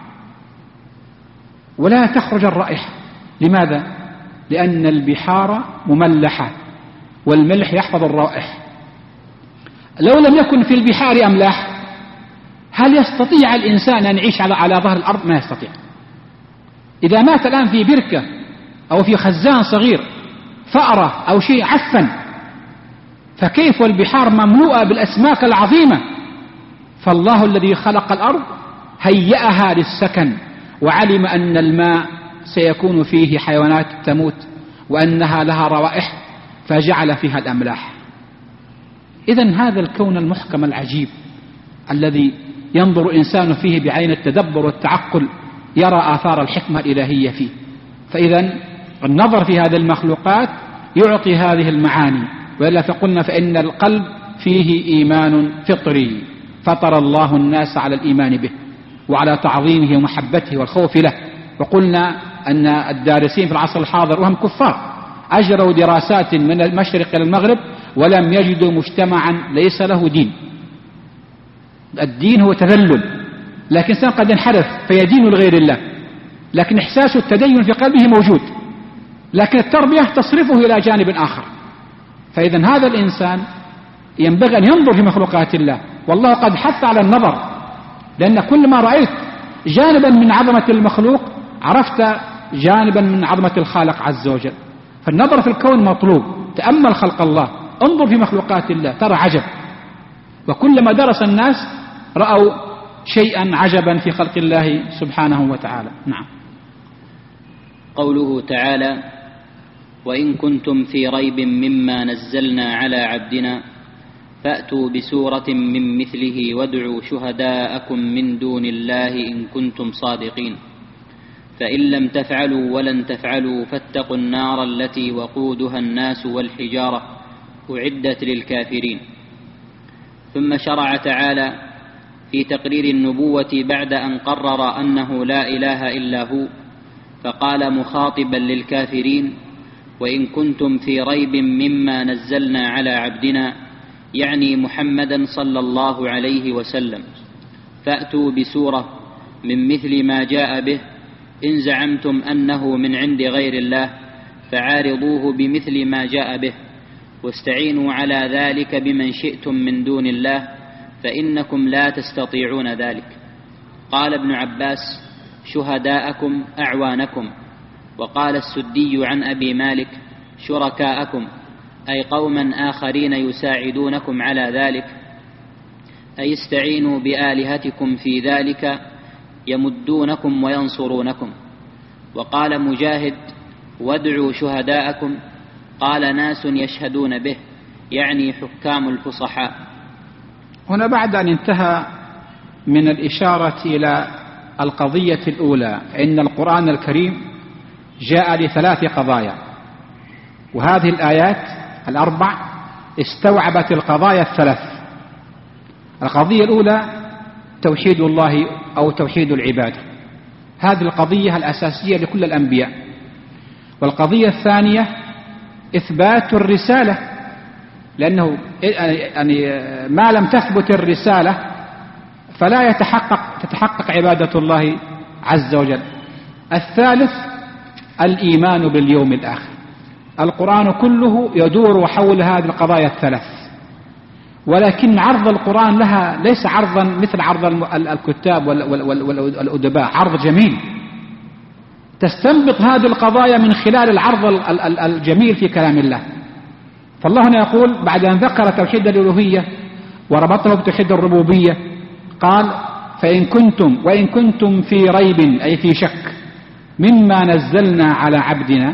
A: ولا تخرج الرائحة. لماذا؟ لأن البحار مملحة والملح يحفظ الروائح. لو لم يكن في البحار أملاح هل يستطيع الإنسان أن يعيش على ظهر الأرض؟ ما يستطيع. إذا مات الآن في بركة أو في خزان صغير فأرة أو شيء عفن، فكيف والبحار مملوءة بالأسماك العظيمة؟ فالله الذي خلق الأرض هيأها للسكن وعلم أن الماء سيكون فيه حيوانات تموت وأنها لها روائح فجعل فيها الأملاح. إذن هذا الكون المحكم العجيب الذي ينظر الإنسان فيه بعين التدبر والتعقل يرى آثار الحكمة الإلهية فيه. فإذا النظر في هذه المخلوقات يعطي هذه المعاني. وإلا فقلنا فإن القلب فيه إيمان فطري، فطر الله الناس على الإيمان به وعلى تعظيمه ومحبته والخوف له. وقلنا أن الدارسين في العصر الحاضر وهم كفار أجروا دراسات من المشرق إلى المغرب ولم يجدوا مجتمعا ليس له دين. الدين هو تذلل، لكن الإنسان قد ينحرف فيدين لغير الله، لكن إحساس التدين في قلبه موجود، لكن التربية تصرفه إلى جانب آخر. فإذا هذا الإنسان ينبغي أن ينظر في مخلوقات الله، والله قد حث على النظر، لأن كل ما رأيت جانبا من عظمة المخلوق عرفت جانبا من عظمة الخالق عز وجل. فالنظر في الكون مطلوب. تأمل خلق الله، انظر في مخلوقات الله ترى عجب. وكلما درس الناس رأوا شيئا عجبا في خلق الله سبحانه وتعالى. نعم.
B: قوله تعالى: وإن كنتم في ريب مما نزلنا على عبدنا فأتوا بسورة من مثله وادعوا شهداءكم من دون الله إن كنتم صادقين، فإن لم تفعلوا ولن تفعلوا فاتقوا النار التي وقودها الناس والحجارة أعدت للكافرين. ثم شرع تعالى في تقرير النبوة بعد أن قرر أنه لا إله إلا هو، فقال مخاطبا للكافرين: وإن كنتم في ريب مما نزلنا على عبدنا، يعني محمدا صلى الله عليه وسلم، فأتوا بسورة من مثل ما جاء به، إن زعمتم أنه من عند غير الله فعارضوه بمثل ما جاء به، واستعينوا على ذلك بمن شئتم من دون الله فإنكم لا تستطيعون ذلك. قال ابن عباس: شهداءكم أعوانكم. وقال السدي عن أبي مالك: شركاءكم، أي قوما آخرين يساعدونكم على ذلك، أي استعينوا بآلهتكم في ذلك يمدونكم وينصرونكم. وقال مجاهد: وادعوا شهداءكم، قال ناس يشهدون به، يعني حكام الفصحاء.
A: هنا بعد أن انتهى من الإشارة إلى القضية الأولى، إن القرآن الكريم جاء لثلاث قضايا، وهذه الآيات الأربع استوعبت القضايا الثلاث. القضية الأولى توحيد الله أو توحيد العبادة، هذه القضية الأساسية لكل الأنبياء. والقضية الثانية إثبات الرسالة، لأنه يعني ما لم تثبت الرسالة فلا تتحقق عبادة الله عز وجل. الثالث الإيمان باليوم الآخر. القرآن كله يدور حول هذه القضايا الثلاث، ولكن عرض القرآن لها ليس عرضا مثل عرض الكتاب والأدباء، عرض جميل تستنبط هذه القضايا من خلال العرض الجميل في كلام الله. فالله هنا يقول بعد أن ذكر توحيد الألوهية وربطه بتوحيد الربوبية قال: وإن كنتم في ريب، أي في شك، مما نزلنا على عبدنا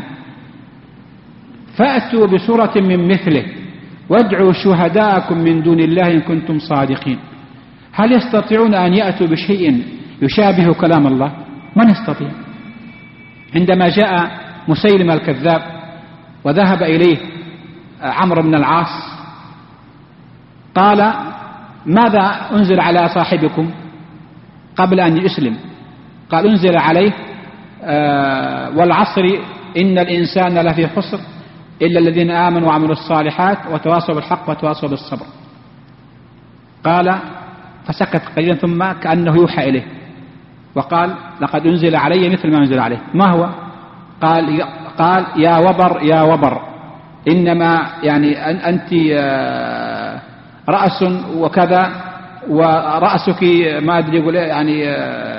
A: فأتوا بسورة من مثله وادعوا شهداءكم من دون الله إن كنتم صادقين. هل يستطيعون أن يأتوا بشيء يشابه كلام الله؟ من يستطيع؟ عندما جاء مسيلمة الكذاب وذهب إليه عمرو بن العاص قال: ماذا أنزل على صاحبكم قبل أن يسلم؟ قال: أنزل عليه والعصر إن الإنسان لفي خسر إلا الذين آمنوا وعملوا الصالحات وتواصوا بالحق وتواصوا بالصبر. قال: فسكت قليلا ثم كأنه يوحى إليه وقال: لقد أنزل علي مثل ما أنزل عليه. ما هو؟ قال: يا وبر يا وبر، إنما يعني أنت رأس وكذا ورأسك ما أدري يقول يعني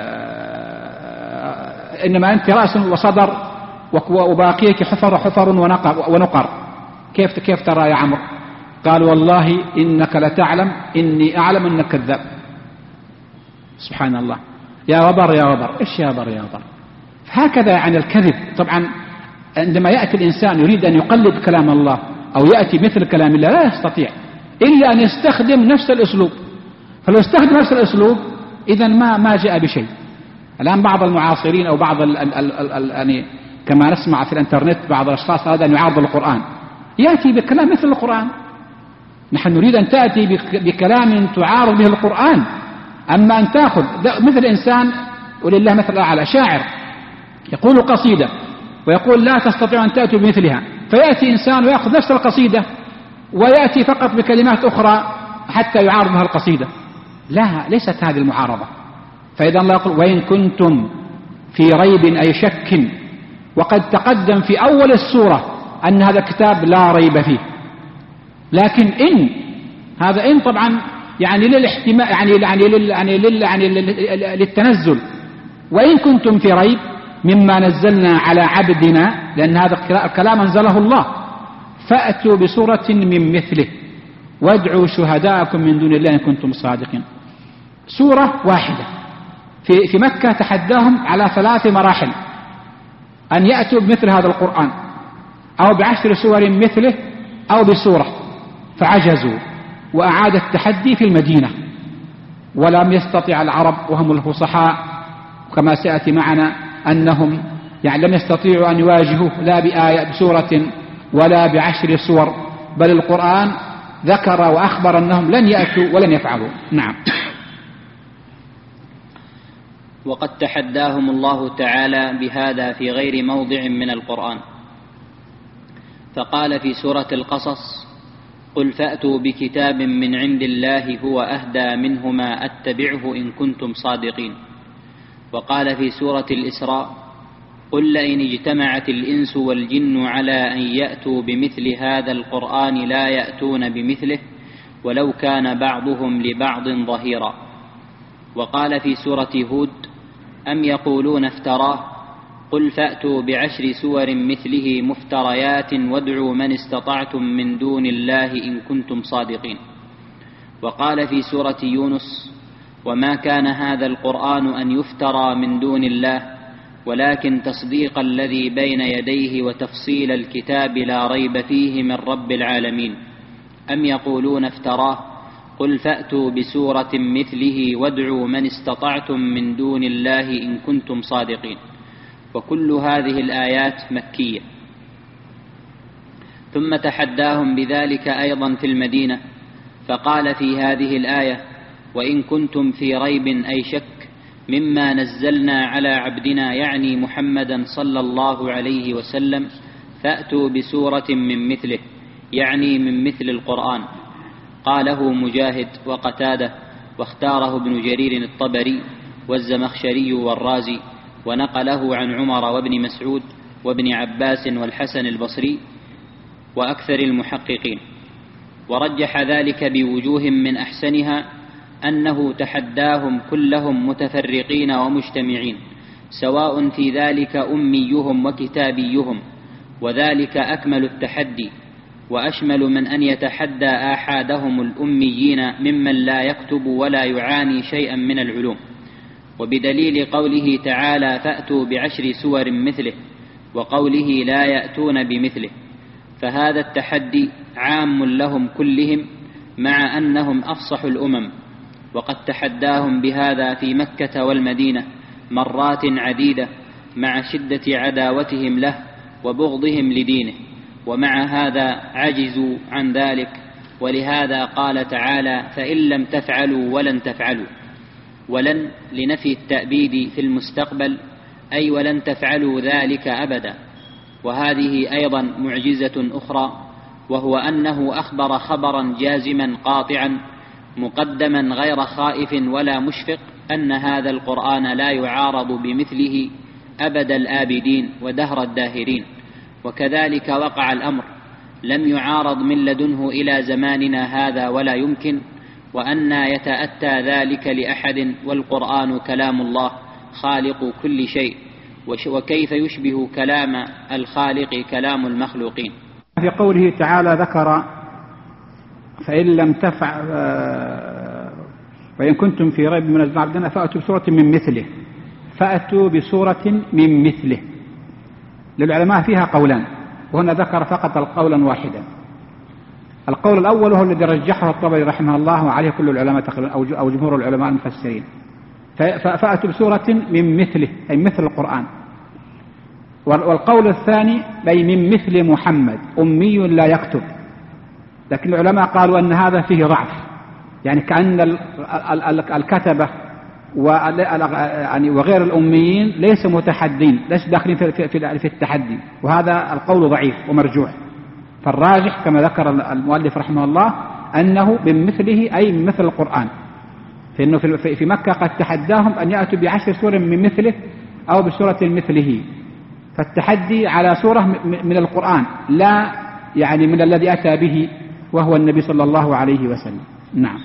A: إنما أنت رأس وصدر وباقيك حفر ونقر. كيف ترى يا عمرو؟ قال: والله إنك لتعلم إني أعلم أنك كذاب. سبحان الله. يا وبر يا وبر، إيش يا وبر يا وبر؟ هكذا يعني الكذب. طبعا عندما يأتي الإنسان يريد أن يقلد كلام الله أو يأتي مثل كلام الله لا يستطيع إلا أن يستخدم نفس الأسلوب. فلو استخدم نفس الأسلوب إذن ما جاء بشيء. الآن بعض المعاصرين أو بعض يعني كما نسمع في الانترنت بعض الأشخاص أراد أن يعارض القرآن، يأتي بكلام مثل القرآن. نحن نريد أن تأتي بكلام تعارض به القرآن. أما أن تأخذ مثل إنسان ولله مثل الأعلى شاعر يقول قصيدة ويقول لا تستطيع أن تأتي بمثلها، فيأتي إنسان ويأخذ نفس القصيدة ويأتي فقط بكلمات أخرى حتى يعارض بها القصيدة. لا، ليست هذه المعارضة. فإذا الله يقول: وإن كنتم في ريب أي شك، وقد تقدم في أول السورة أن هذا الكتاب لا ريب فيه. لكن إن هذا إن طبعا يعني للاحتمال يعني للتنزل. وإن كنتم في ريب مما نزلنا على عبدنا، لأن هذا الكلام أنزله الله، فأتوا بسورة من مثله وادعوا شهداءكم من دون الله إن كنتم صادقين. سورة واحدة في مكة تحداهم على 3 مراحل أن يأتوا بمثل هذا القرآن أو ب10 سور مثله أو بسورة، فعجزوا وأعاد التحدي في المدينة. ولم يستطع العرب وهم الفصحاء كما سيأتي معنا أنهم يعني لم يستطيعوا أن يواجهوا لا بآية بسورة ولا ب10 سور، بل القرآن ذكر وأخبر أنهم لن يأتوا ولن يفعلوا. نعم.
B: وقد تحداهم الله تعالى بهذا في غير موضع من القرآن، فقال في سورة القصص: قل فأتوا بكتاب من عند الله هو أهدى منهما أتبعه إن كنتم صادقين. وقال في سورة الإسراء: قل لئن اجتمعت الإنس والجن على أن يأتوا بمثل هذا القرآن لا يأتون بمثله ولو كان بعضهم لبعض ظهيرا. وقال في سورة هود: أم يقولون افتراه قل فأتوا ب10 سور مثله مفتريات وادعوا من استطعتم من دون الله إن كنتم صادقين. وقال في سورة يونس: وما كان هذا القرآن أن يفترى من دون الله ولكن تصديق الذي بين يديه وتفصيل الكتاب لا ريب فيه من رب العالمين. أم يقولون افتراه قل فأتوا بسورة مثله وادعوا من استطعتم من دون الله إن كنتم صادقين. وكل هذه الآيات مكية. ثم تحداهم بذلك أيضا في المدينة، فقال في هذه الآية: وإن كنتم في ريب أي شك مما نزلنا على عبدنا يعني محمدا صلى الله عليه وسلم فأتوا بسورة من مثله يعني من مثل القرآن. قاله مجاهد وقتادة، واختاره ابن جرير الطبري والزمخشري والرازي، ونقله عن عمر وابن مسعود وابن عباس والحسن البصري وأكثر المحققين. ورجح ذلك بوجوه من أحسنها أنه تحداهم كلهم متفرقين ومجتمعين، سواء في ذلك أميهم وكتابيهم، وذلك أكمل التحدي وأشمل من أن يتحدى آحادهم الأميين ممن لا يكتب ولا يعاني شيئا من العلوم. وبدليل قوله تعالى: فأتوا ب10 سور مثله، وقوله لا يأتون بمثله، فهذا التحدي عام لهم كلهم مع أنهم أفصح الأمم. وقد تحداهم بهذا في مكة والمدينة مرات عديدة مع شدة عداوتهم له وبغضهم لدينه، ومع هذا عجزوا عن ذلك، ولهذا قال تعالى: فإن لم تفعلوا ولن تفعلوا. ولن لنفي التأبيد في المستقبل، أي ولن تفعلوا ذلك أبدا. وهذه أيضا معجزة أخرى، وهو أنه أخبر خبرا جازما قاطعا مقدما غير خائف ولا مشفق أن هذا القرآن لا يعارض بمثله أبد الآبدين ودهر الداهرين. وكذلك وقع الأمر، لم يعارض من لدنه إلى زماننا هذا ولا يمكن، وأنى يتأتى ذلك لأحد، والقرآن كلام الله خالق كل شيء، وكيف يشبه كلام الخالق كلام المخلوقين.
A: في قوله تعالى ذكر: فإن لم تفعل وإن كنتم في ريب من الزعبدنا فأتوا بسورة من مثله. فأتوا بسورة من مثله. للعلماء فيها قولان، وهنا ذكر فقط القولا واحدا. القول الأول هو الذي رجحه الطبري رحمه الله وعليه كل العلماء تقريبا أو جمهور العلماء المفسرين. فأتوا بسورة من مثله، أي مثل القرآن. والقول الثاني أي من مثل محمد أمي لا يكتب. لكن العلماء قالوا أن هذا فيه ضعف، يعني كأن الكتبة وغير الأميين ليس متحدين، ليس داخلين في التحدي، وهذا القول ضعيف ومرجوح. فالراجح كما ذكر المؤلف رحمه الله أنه من مثله، أي من مثل القرآن، فإنه في مكة قد تحداهم أن يأتوا ب10 سور من مثله أو بسورة مثله. فالتحدي على سورة من القرآن، لا يعني من الذي أتى به وهو النبي صلى الله عليه وسلم. نعم.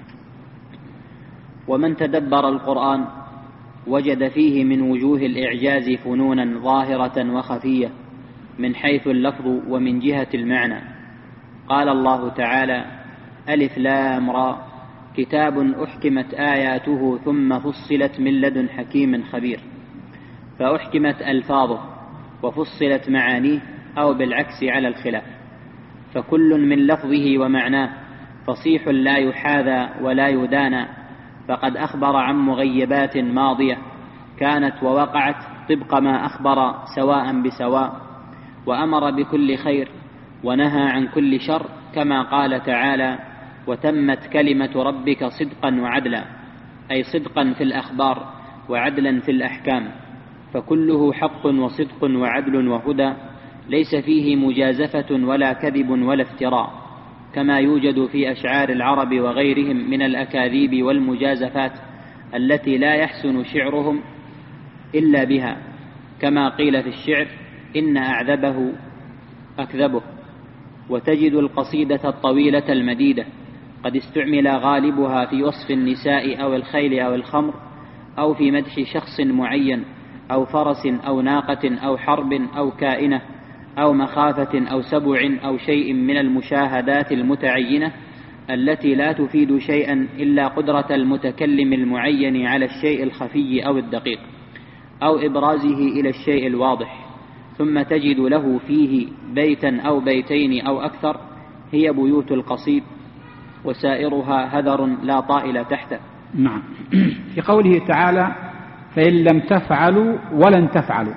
B: ومن تدبر القرآن وجد فيه من وجوه الإعجاز فنونا ظاهرة وخفية من حيث اللفظ ومن جهة المعنى. قال الله تعالى: ألف لام را كتاب أحكمت آياته ثم فصلت من لدن حكيم خبير. فأحكمت ألفاظه وفصلت معانيه، أو بالعكس على الخلاف، فكل من لفظه ومعناه فصيح لا يحاذى ولا يدانى. فقد أخبر عن مغيبات ماضية كانت ووقعت طبق ما أخبر سواء بسواء، وأمر بكل خير ونهى عن كل شر، كما قال تعالى: وتمت كلمة ربك صدقا وعدلا، أي صدقا في الأخبار وعدلا في الأحكام. فكله حق وصدق وعدل وهدى، ليس فيه مجازفة ولا كذب ولا افتراء، كما يوجد في أشعار العرب وغيرهم من الأكاذيب والمجازفات التي لا يحسن شعرهم إلا بها، كما قيل في الشعر: إن أعذبه أكذبه. وتجد القصيدة الطويلة المديدة قد استعمل غالبها في وصف النساء أو الخيل أو الخمر، أو في مدح شخص معين، أو فرس أو ناقة أو حرب أو كائنة أو مخافة أو سبع أو شيء من المشاهدات المتعينة التي لا تفيد شيئا إلا قدرة المتكلم المعين على الشيء الخفي أو الدقيق، أو إبرازه إلى الشيء الواضح. ثم تجد له فيه بيتا أو بيتين أو أكثر، هي بيوت القصيد، وسائرها هذر لا طائل تحته.
A: نعم. في قوله تعالى: فإن لم تفعلوا ولن تفعلوا،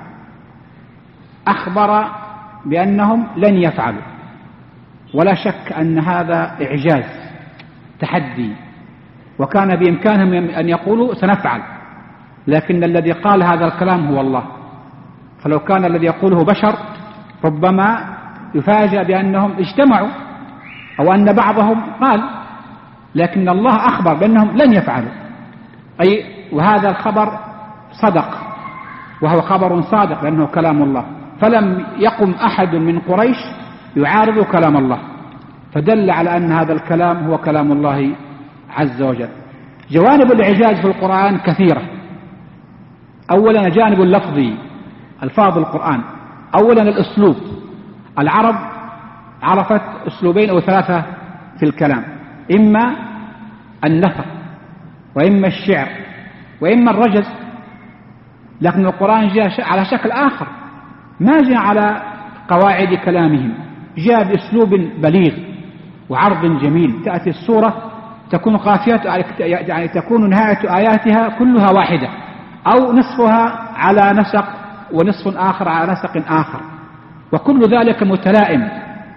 A: أخبر بأنهم لن يفعلوا، ولا شك أن هذا إعجاز تحدي، وكان بإمكانهم أن يقولوا سنفعل، لكن الذي قال هذا الكلام هو الله. فلو كان الذي يقوله بشر ربما يفاجأ بأنهم اجتمعوا أو أن بعضهم قال، لكن الله أخبر بأنهم لن يفعلوا، أي وهذا الخبر صدق، وهو خبر صادق لأنه كلام الله. فلم يقم أحد من قريش يعارض كلام الله، فدل على أن هذا الكلام هو كلام الله عز وجل. جوانب الإعجاز في القرآن كثيرة. أولا جانب اللفظي، ألفاظ القرآن. أولا الأسلوب. العرب عرفت أسلوبين أو 3 في الكلام: إما النثر، وإما الشعر، وإما الرجز. لكن القرآن جاء على شكل آخر، ما جاء على قواعد كلامهم، جاء بأسلوب بليغ وعرض جميل. تأتي السورة تكون قافية، يعني تكون نهاية آياتها كلها واحدة، أو نصفها على نسق ونصف آخر على نسق آخر، وكل ذلك متلائم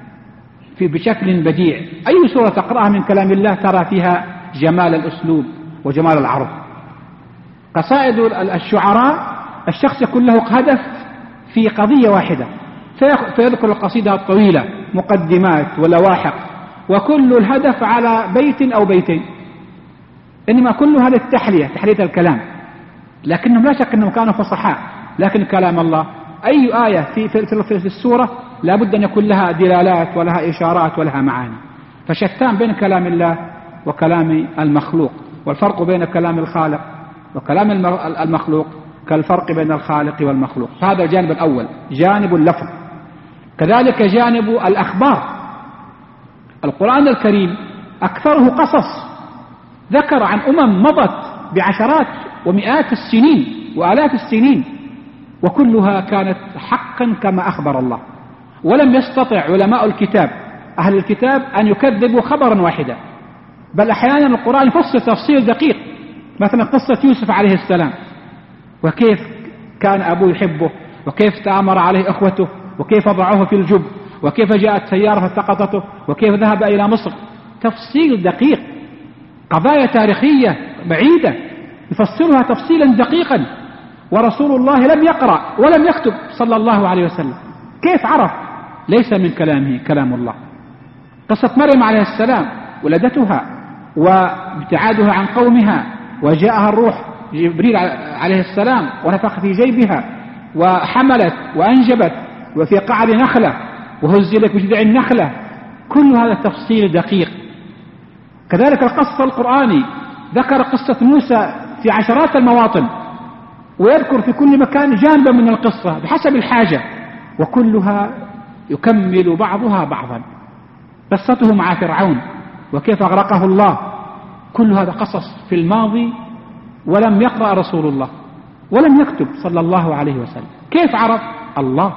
A: بشكل بديع. أي سورة تقرأها من كلام الله ترى فيها جمال الأسلوب وجمال العرض. قصائد الشعراء الشخص يكون له هدف في قضية واحدة فيذكر القصيدة الطويلة مقدمات ولواحق، وكل الهدف على بيت أو بيتين، إنما كلها للتحلية، تحلية الكلام، لكنهم لا شك أنهم كانوا فصحاء. لكن كلام الله أي آية في السورة لابد أن يكون لها دلالات ولها إشارات ولها معاني. فشتان بين كلام الله وكلام المخلوق، والفرق بين كلام الخالق وكلام المخلوق كالفرق بين الخالق والمخلوق. هذا الجانب الأول، جانب اللفظ. كذلك جانب الأخبار. القرآن الكريم أكثره قصص، ذكر عن مضت بعشرات ومئات السنين وآلاف السنين، وكلها كانت حقا كما أخبر الله. ولم يستطع علماء الكتاب أهل الكتاب أن يكذبوا خبرا واحدا، بل أحيانا القرآن يفصل تفصيل دقيق. مثلا قصة يوسف عليه السلام، وكيف كان أبوه يحبه، وكيف تآمر عليه أخوته، وكيف وضعوه في الجب، وكيف جاءت سيارة فالتقطته، وكيف ذهب إلى مصر. تفصيل دقيق، قضايا تاريخية بعيدة يفسرها تفصيلا دقيقا، ورسول الله لم يقرأ ولم يكتب صلى الله عليه وسلم. كيف عرف؟ ليس من كلامه كلام الله. قصة مريم عليه السلام، ولدتها وابتعادها عن قومها، وجاءها الروح جبريل عليه السلام ونفخ في جيبها وحملت وأنجبت وفي قعر نخلة وهزلت بجذع النخلة. كل هذا تفصيل دقيق. كذلك القصة القرآني ذكر قصة موسى في عشرات المواطن، ويذكر في كل مكان جانبا من القصة بحسب الحاجة، وكلها يكمل بعضها بعضا. قصته مع فرعون وكيف أغرقه الله، كل هذا قصص في الماضي ولم يقرأ رسول الله ولم يكتب صلى الله عليه وسلم. كيف عرف؟ الله.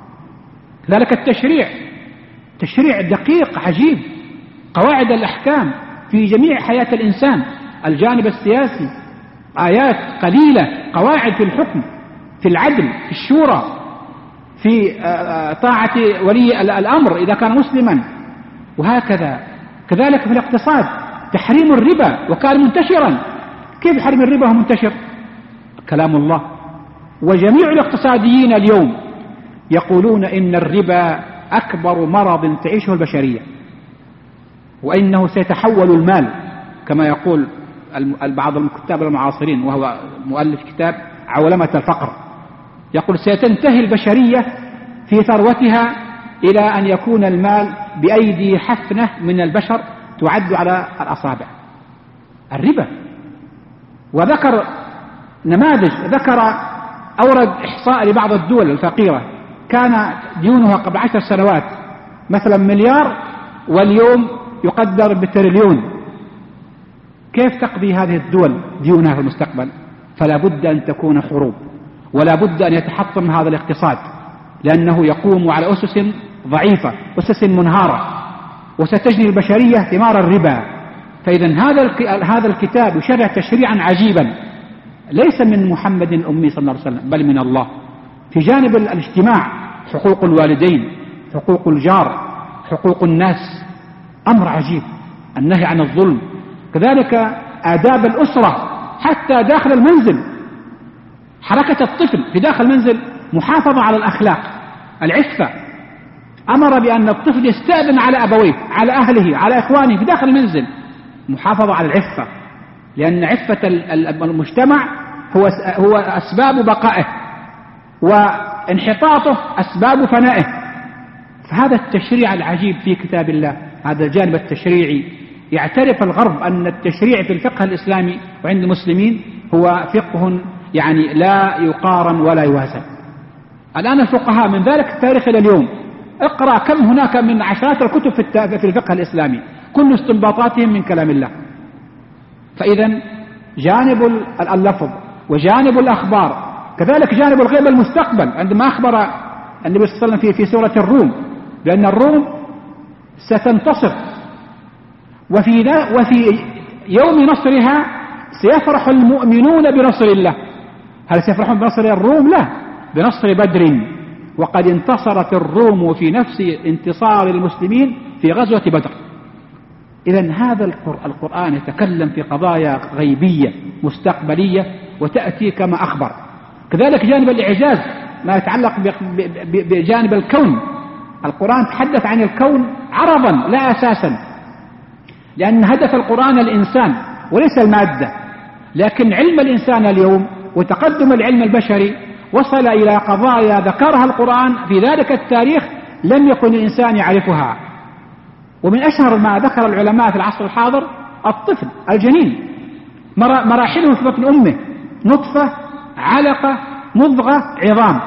A: ذلك التشريع تشريع دقيق عجيب، قواعد الأحكام في جميع حياة الإنسان، الجانب السياسي آيات قليلة، قواعد في الحكم، في العدل، في الشورى، في طاعة ولي الأمر إذا كان مسلما، وهكذا. كذلك في الاقتصاد تحريم الربا وكان منتشرا. كيف حرم الربا هو منتشر؟ كلام الله. وجميع الاقتصاديين اليوم يقولون إن الربا أكبر مرض تعيشه البشرية، وإنه سيتحول المال كما يقول بعض الكتاب المعاصرين، وهو مؤلف كتاب عولمة الفقر، يقول سيتنتهي البشرية في ثروتها إلى أن يكون المال بأيدي حفنة من البشر تعد على الأصابع. الربا. وذكر نماذج، أورد إحصاء لبعض الدول الفقيرة كان ديونها قبل 10 سنوات مثلا مليار، واليوم يقدر بتريليون. كيف تقضي هذه الدول ديونها في المستقبل؟ فلا بد أن تكون حروب، ولا بد أن يتحطم هذا الاقتصاد، لأنه يقوم على أسس ضعيفة، أسس منهارة، وستجني البشرية ثمار الربا. فإذا هذا الكتاب يشرع تشريعا عجيبا ليس من محمد الأمي صلى الله عليه وسلم بل من الله. في جانب الاجتماع حقوق الوالدين، حقوق الجار، حقوق الناس، أمر عجيب، النهي عن الظلم. كذلك آداب الأسرة حتى داخل المنزل، حركة الطفل في داخل المنزل، محافظة على الأخلاق، العفة. أمر بأن الطفل يستأذن على أبويه، على أهله، على إخوانه في داخل المنزل، محافظة على العفة، لأن عفة المجتمع هو أسباب بقائه، وانحطاطه أسباب فنائه. فهذا التشريع العجيب في كتاب الله، هذا الجانب التشريعي. يعترف الغرب أن التشريع في الفقه الإسلامي وعند المسلمين هو فقه يعني لا يقارن ولا يوازن. الآن الفقهاء من ذلك التاريخ إلى اليوم، اقرأ كم هناك من عشرات الكتب في الفقه الإسلامي، كل استنباطاتهم من كلام الله. فإذا جانب اللفظ وجانب الأخبار، كذلك جانب الغيب المستقبل، عندما أخبر النبي صلى الله عليه وسلم في سورة الروم بأن الروم ستنتصر، وفي يوم نصرها سيفرح المؤمنون بنصر الله. هل سيفرحون بنصر الروم؟ لا، بنصر بدر وقد انتصرت الروم في نفس انتصار المسلمين في غزوة بدر. إذن هذا القرآن يتكلم في قضايا غيبية مستقبلية وتأتي كما أخبر. كذلك جانب الإعجاز ما يتعلق بجانب الكون، القرآن تحدث عن الكون عرضا لا أساسا، لأن هدف القرآن الإنسان وليس المادة. لكن علم الإنسان اليوم وتقدم العلم البشري وصل إلى قضايا ذكرها القرآن في ذلك التاريخ لم يكن الإنسان يعرفها. ومن أشهر ما ذكر العلماء في العصر الحاضر الطفل الجنين، مراحله في بطن أمه، نطفة، علقة، مضغة، عظام.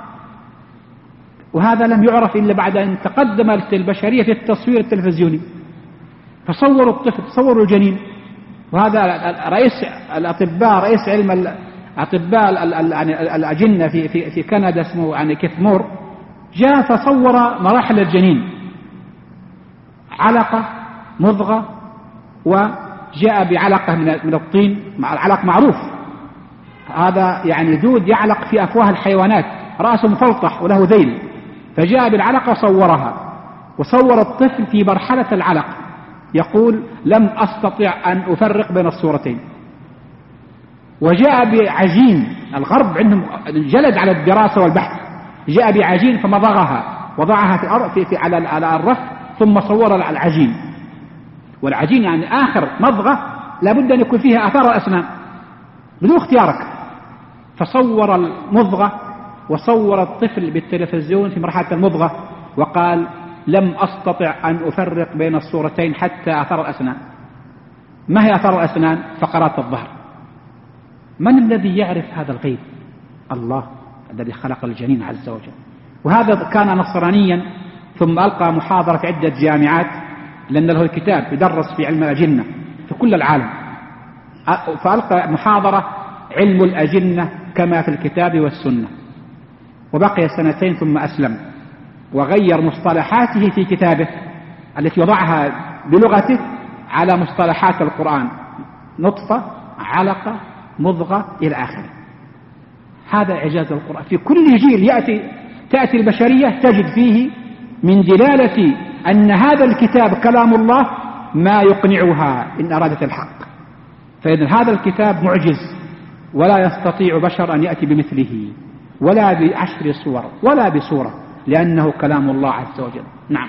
A: وهذا لم يعرف إلا بعد أن تقدمت البشرية في التصوير التلفزيوني، فصوروا الطفل، صوروا الجنين. وهذا رئيس الأطباء، رئيس علم أطباء الأجنة في كندا اسمه يعني كيث مور، جاء فصور مراحل الجنين، علقة، مضغة، وجاء بعلقة من الطين. مع العلق معروف، هذا يعني دود يعلق في أفواه الحيوانات، رأسه مفلطح وله ذيل، فجاء بالعلقة وصورها، وصور الطفل في مرحلة العلق، يقول لم أستطع أن أفرق بين الصورتين. وجاء بعجين، الغرب عندهم جلد على الدراسة والبحث، جاء بعجين فمضغها، وضعها في الأرض على الرف، ثم صور العجين. والعجين يعني آخر مضغة لابد أن يكون فيها آثار الأسنان بدون اختيارك. فصور المضغة وصور الطفل بالتلفزيون في مرحلة المضغة، وقال لم أستطع أن أفرق بين الصورتين حتى آثار الأسنان. ما هي آثار الأسنان؟ فقرات الظهر. من الذي يعرف هذا الغيب؟ الله الذي خلق الجنين عز وجل. وهذا كان نصرانيا، ثم ألقى محاضرة في عدة جامعات، لأن له كتاب يدرس في علم الأجنة في كل العالم، فألقى محاضرة علم الأجنة كما في الكتاب والسنة. وبقي 2 سنين ثم أسلم، وغير مصطلحاته في كتابه التي وضعها بلغته على مصطلحات القرآن، نطفة، علقة، مضغة إلى آخره. هذا إعجاز القرآن. في كل جيل تأتي البشرية تجد فيه من دلالة أن هذا الكتاب كلام الله ما يقنعها إن أرادت الحق. فإذن هذا الكتاب معجز، ولا يستطيع بشر أن يأتي بمثله، ولا ب10 صور ولا بصورة، لأنه كلام الله عز وجل. نعم.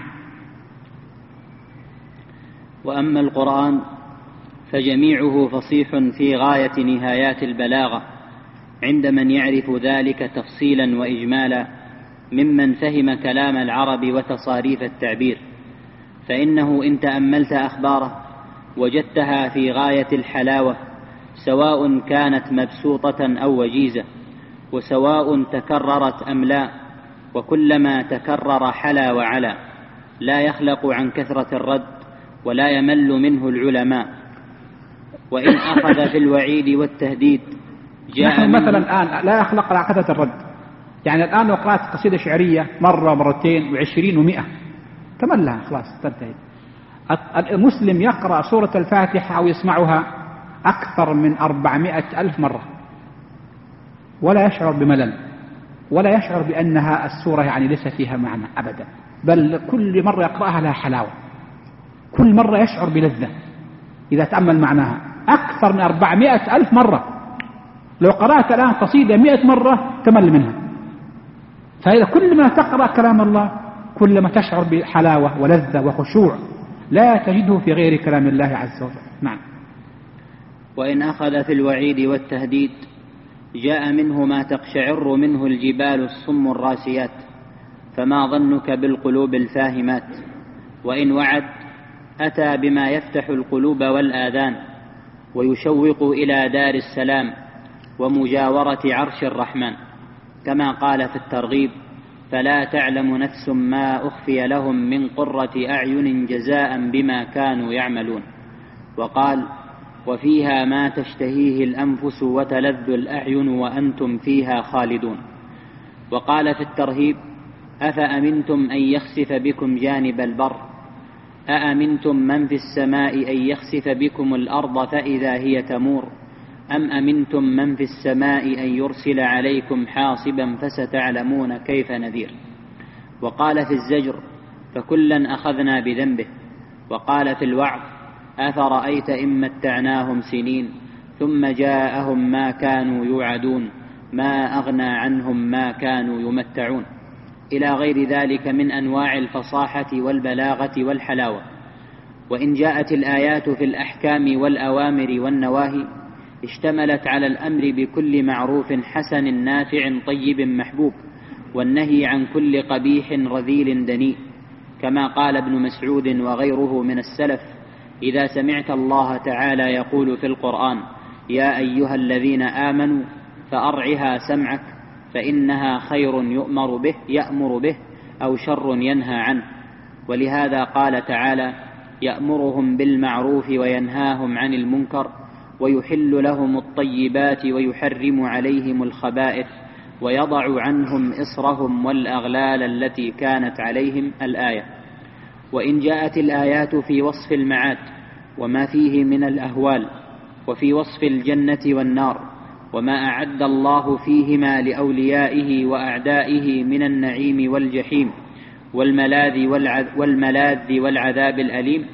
B: وأما القرآن فجميعه فصيح في غاية نهايات البلاغة عند من يعرف ذلك تفصيلا وإجمالا ممن فهم كلام العرب وتصاريف التعبير، فإنه إن تأملت أخباره وجدتها في غاية الحلاوة، سواء كانت مبسوطة أو وجيزة، وسواء تكررت أم لا، وكلما تكرر حلا وعلا، لا يخلق عن كثرة الرد ولا يمل منه العلماء. وإن أخذ في الوعيد والتهديد
A: نحن مثلا الآن لا يخلق عن كثرة الرد. يعني الآن لو قرأت قصيدة شعرية مرة مرتين و20 و100 تملها خلاص تنتهي. المسلم يقرأ سورة الفاتحة أو يسمعها أكثر من 400,000 مرة ولا يشعر بملل، ولا يشعر بأنها السورة يعني ليس فيها معنى أبدا، بل كل مرة يقرأها لها حلاوة، كل مرة يشعر بلذة إذا تأمل معناها أكثر من 400,000 مرة. لو قرأت الآن قصيدة 100 مرة تمل منها. فإذا كل ما تقرأ كلام الله كل ما تشعر بحلاوة ولذة وخشوع لا تجده في غير كلام الله عز وجل. نعم.
B: وإن أخذ في الوعيد والتهديد جاء منه ما تقشعر منه الجبال الصم الراسيات، فما ظنك بالقلوب الفاهمات. وإن وعد أتى بما يفتح القلوب والآذان ويشوق إلى دار السلام ومجاورة عرش الرحمن، كما قال في الترغيب: فلا تعلم نفس ما أخفي لهم من قرة أعين جزاء بما كانوا يعملون. وقال: وفيها ما تشتهيه الأنفس وتلذ الأعين وأنتم فيها خالدون. وقال في الترهيب: أفأمنتم أن يخسف بكم جانب البر أأمنتم من في السماء أن يخسف بكم الأرض فإذا هي تمور أم أمنتم من في السماء أن يرسل عليكم حاصبا فستعلمون كيف نذير. وقال في الزجر فكلا أخذنا بذنبه. وقال في الوعظ أفرأيت إن متعناهم سنين ثم جاءهم ما كانوا يوعدون ما أغنى عنهم ما كانوا يمتعون، إلى غير ذلك من أنواع الفصاحة والبلاغة والحلاوة. وإن جاءت الآيات في الأحكام والأوامر والنواهي اشتملت على الأمر بكل معروف حسن نافع طيب محبوب، والنهي عن كل قبيح رذيل دنيء، كما قال ابن مسعود وغيره من السلف: إذا سمعت الله تعالى يقول في القرآن يا أيها الذين آمنوا فأرعها سمعك فإنها خير يأمر به أو شر ينهى عنه. ولهذا قال تعالى: يأمرهم بالمعروف وينهاهم عن المنكر ويحل لهم الطيبات ويحرم عليهم الخبائث ويضع عنهم إصرهم والأغلال التي كانت عليهم. الآية. وإن جاءت الآيات في وصف المعاد وما فيه من الأهوال، وفي وصف الجنة والنار وما أعد الله فيهما لأوليائه وأعدائه من النعيم والجحيم والملاذ والعذاب الأليم،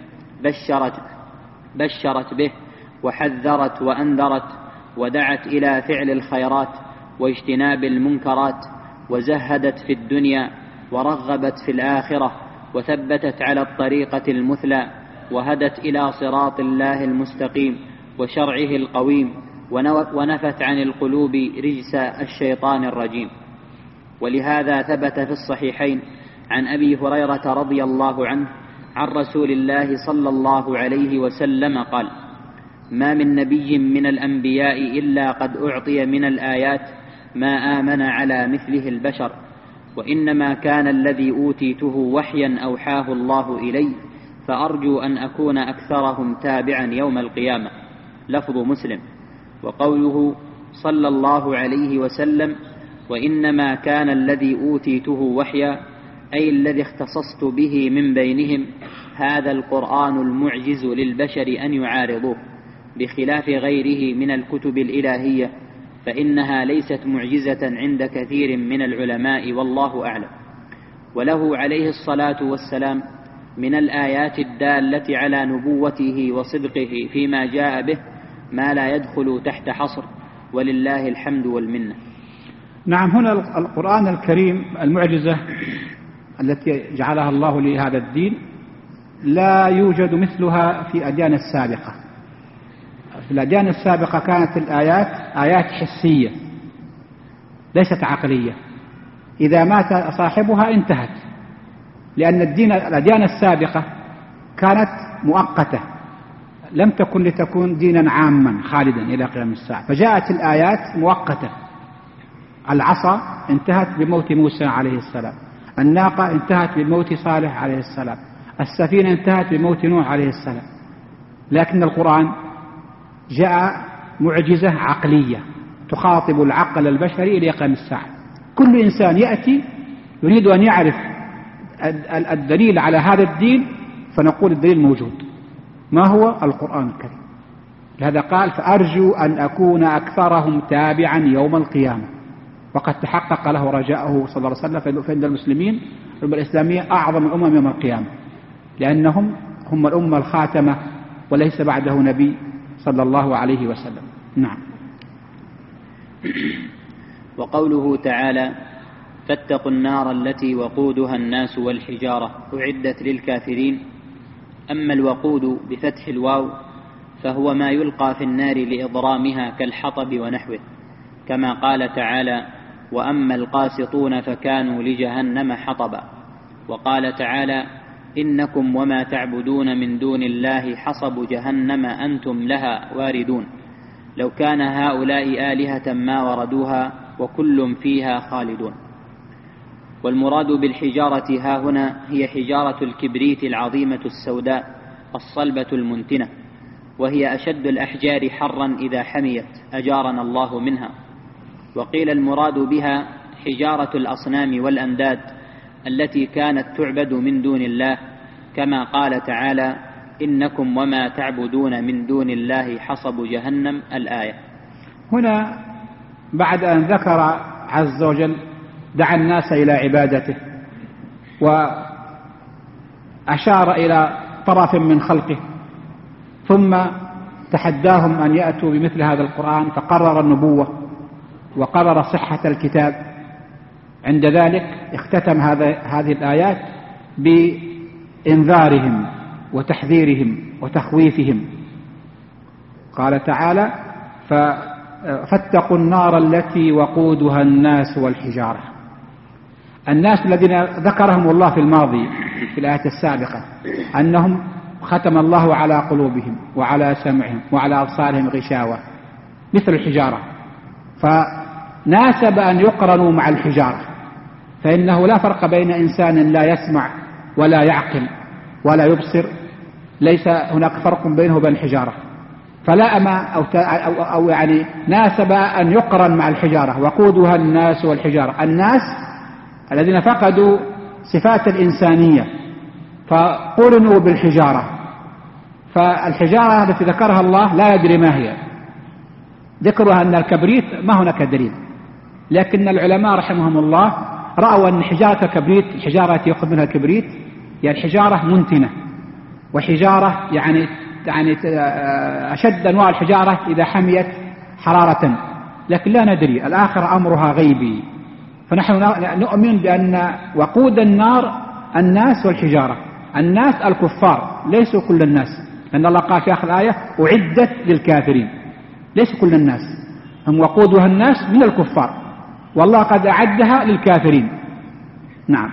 B: بشرت به وحذرت وأنذرت، ودعت إلى فعل الخيرات واجتناب المنكرات، وزهدت في الدنيا ورغبت في الآخرة، وثبتت على الطريقة المثلى، وهدت إلى صراط الله المستقيم وشرعه القويم، ونفت عن القلوب رجس الشيطان الرجيم. ولهذا ثبت في الصحيحين عن أبي هريرة رضي الله عنه عن رسول الله صلى الله عليه وسلم قال: ما من نبي من الأنبياء إلا قد أعطي من الآيات ما آمن على مثله البشر، وإنما كان الذي أوتيته وحيا أوحاه الله إلي، فأرجو أن أكون أكثرهم تابعا يوم القيامة. لفظ مسلم. وقوله صلى الله عليه وسلم وإنما كان الذي أوتيته وحيا، أي الذي اختصصت به من بينهم، هذا القرآن المعجز للبشر أن يعارضوه، بخلاف غيره من الكتب الإلهية، فإنها ليست معجزة عند كثير من العلماء والله أعلم. وله عليه الصلاة والسلام من الآيات الدالة على نبوته وصدقه فيما جاء به ما لا يدخل تحت حصر، ولله الحمد والمنة.
A: نعم، هنا القرآن الكريم المعجزة التي جعلها الله لهذا الدين لا يوجد مثلها في الأديان السابقة. في الأديان السابقة كانت الآيات آيات حسية ليست عقلية، إذا مات صاحبها انتهت، لأن الأديان السابقة كانت مؤقتة، لم تكن لتكون دينا عاما خالدا إلى قيام الساعة، فجاءت الآيات مؤقتة. العصا انتهت بموت موسى عليه السلام، الناقة انتهت بموت صالح عليه السلام، السفينة انتهت بموت نوح عليه السلام. لكن القرآن جاء معجزة عقلية تخاطب العقل البشري إلى قيام الساعة. كل إنسان يأتي يريد أن يعرف الدليل على هذا الدين، فنقول الدليل موجود. ما هو؟ القرآن الكريم. لهذا قال: فأرجو أن أكون أكثرهم تابعا يوم القيامة. وقد تحقق له رجاءه صلى الله عليه وسلم، فإن المسلمين الأمة الإسلامية أعظم الأمم يوم القيامة، لأنهم هم الأمة الخاتمة وليس بعده نبي صلى الله عليه وسلم. نعم.
B: وقوله تعالى: فاتقوا النار التي وقودها الناس والحجارة أعدت للكافرين. أما الوقود بفتح الواو فهو ما يلقى في النار لإضرامها كالحطب ونحوه، كما قال تعالى: وأما القاسطون فكانوا لجهنم حطبا. وقال تعالى: إنكم وما تعبدون من دون الله حصب جهنم أنتم لها واردون، لو كان هؤلاء آلهة ما وردوها وكل فيها خالدون. والمراد بالحجارة ها هنا هي حجارة الكبريت العظيمة السوداء الصلبة المنتنة، وهي أشد الأحجار حرا إذا حميت، أجارنا الله منها. وقيل المراد بها حجارة الأصنام والأنداد التي كانت تعبد من دون الله، كما قال تعالى: إنكم وما تعبدون من دون الله حصب جهنم. الآية.
A: هنا بعد أن ذكر عز وجل دعا الناس إلى عبادته وأشار إلى طرف من خلقه، ثم تحداهم أن يأتوا بمثل هذا القرآن، فقرر النبوة وقرر صحة الكتاب. عند ذلك اختتم هذه الآيات بإنذارهم وتحذيرهم وتخويفهم. قال تعالى: فاتقوا النار التي وقودها الناس والحجارة. الناس الذين ذكرهم الله في الماضي في الآية السابقة أنهم ختم الله على قلوبهم وعلى سمعهم وعلى أبصارهم غشاوة مثل الحجارة، فناسب أن يقرنوا مع الحجارة، فإنه لا فرق بين إنسان لا يسمع ولا يعقل ولا يبصر، ليس هناك فرق بينه وبين الحجارة، فلائم أو يعني ناسب أن يقرن مع الحجارة. وقودها الناس والحجارة، الناس الذين فقدوا صفات الإنسانية فقرنوا بالحجارة. فالحجارة التي ذكرها الله لا يدري ما هي، ذكرها أن الكبريت ما هناك دليل، لكن العلماء رحمهم الله رأوا أن حجارة الكبريت، الحجارة التي يأخذ منها الكبريت، يعني حجارة منتنة، وحجارة يعني أشد أنواع الحجارة إذا حميت حرارة، لكن لا ندري، الآخر أمرها غيبي. فنحن نؤمن بأن وقود النار الناس والحجارة. الناس الكفار، ليسوا كل الناس، لأن الله قال في آخر الآية: أعدت للكافرين. ليس كل الناس، هم وقودها الناس من الكفار، والله قد أعدها للكافرين. نعم.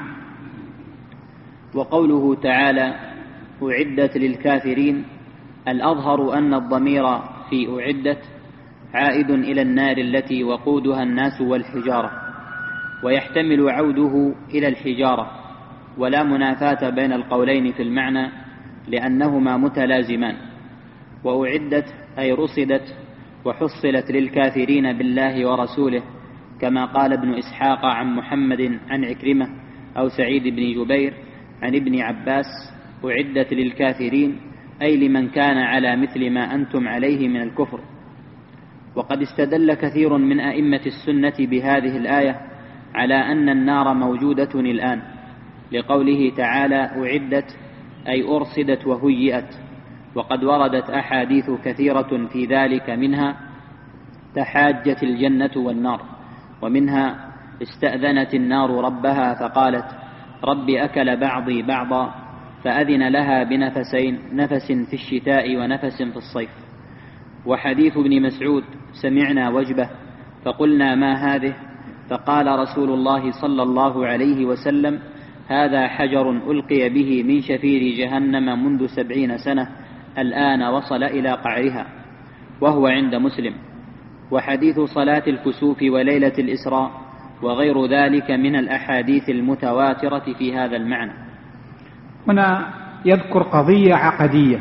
B: وقوله تعالى: أعدت للكافرين، الأظهر أن الضمير في أعدت عائد إلى النار التي وقودها الناس والحجارة، ويحتمل عوده إلى الحجارة، ولا منافاة بين القولين في المعنى لأنهما متلازمان. وأعدت أي رصدت وحصلت للكافرين بالله ورسوله، كما قال ابن إسحاق عن محمد عن عكرمة أو سعيد بن جبير عن ابن عباس: أعدت للكافرين أي لمن كان على مثل ما أنتم عليه من الكفر. وقد استدل كثير من أئمة السنة بهذه الآية على أن النار موجودة الآن، لقوله تعالى: أعدت أي أرصدت وهيئت. وقد وردت أحاديث كثيرة في ذلك، منها تحاجت الجنة والنار، ومنها استأذنت النار ربها فقالت: رب أكل بعضي بعضا، فأذن لها بنفسين، نفس في الشتاء ونفس في الصيف. وحديث ابن مسعود: سمعنا وجبة فقلنا ما هذه؟ فقال رسول الله صلى الله عليه وسلم: هذا حجر ألقي به من شفير جهنم منذ 70 سنة، الآن وصل إلى قعرها، وهو عند مسلم. وحديث صلاة الكسوف وليلة الإسراء وغير ذلك من الأحاديث المتواترة في هذا المعنى.
A: هنا يذكر قضية عقدية،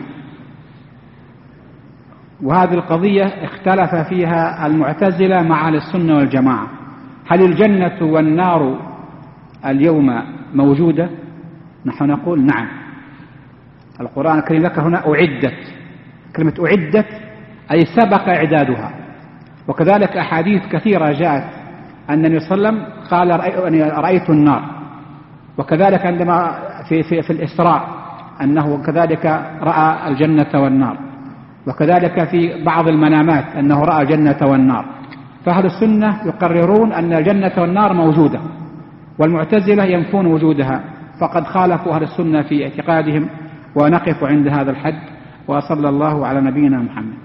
A: وهذه القضية اختلف فيها المعتزلة مع أهل السنة والجماعة. هل الجنة والنار اليوم موجودة؟ نحن نقول نعم. القرآن الكريم ذكر هنا أعدت، كلمة أعدت أي سبق إعدادها. وكذلك أحاديث كثيرة جاءت أن النبي صلى الله عليه وسلم قال: رأيت النار. وكذلك عندما في الإسراء أنه كذلك رأى الجنة والنار. وكذلك في بعض المنامات أنه رأى الجنة والنار. فأهل السنة يقررون أن الجنة والنار موجودة، والمعتزلة ينفون وجودها، فقد خالفوا أهل السنة في اعتقادهم. ونقف عند هذا الحد، وصلى الله على نبينا محمد.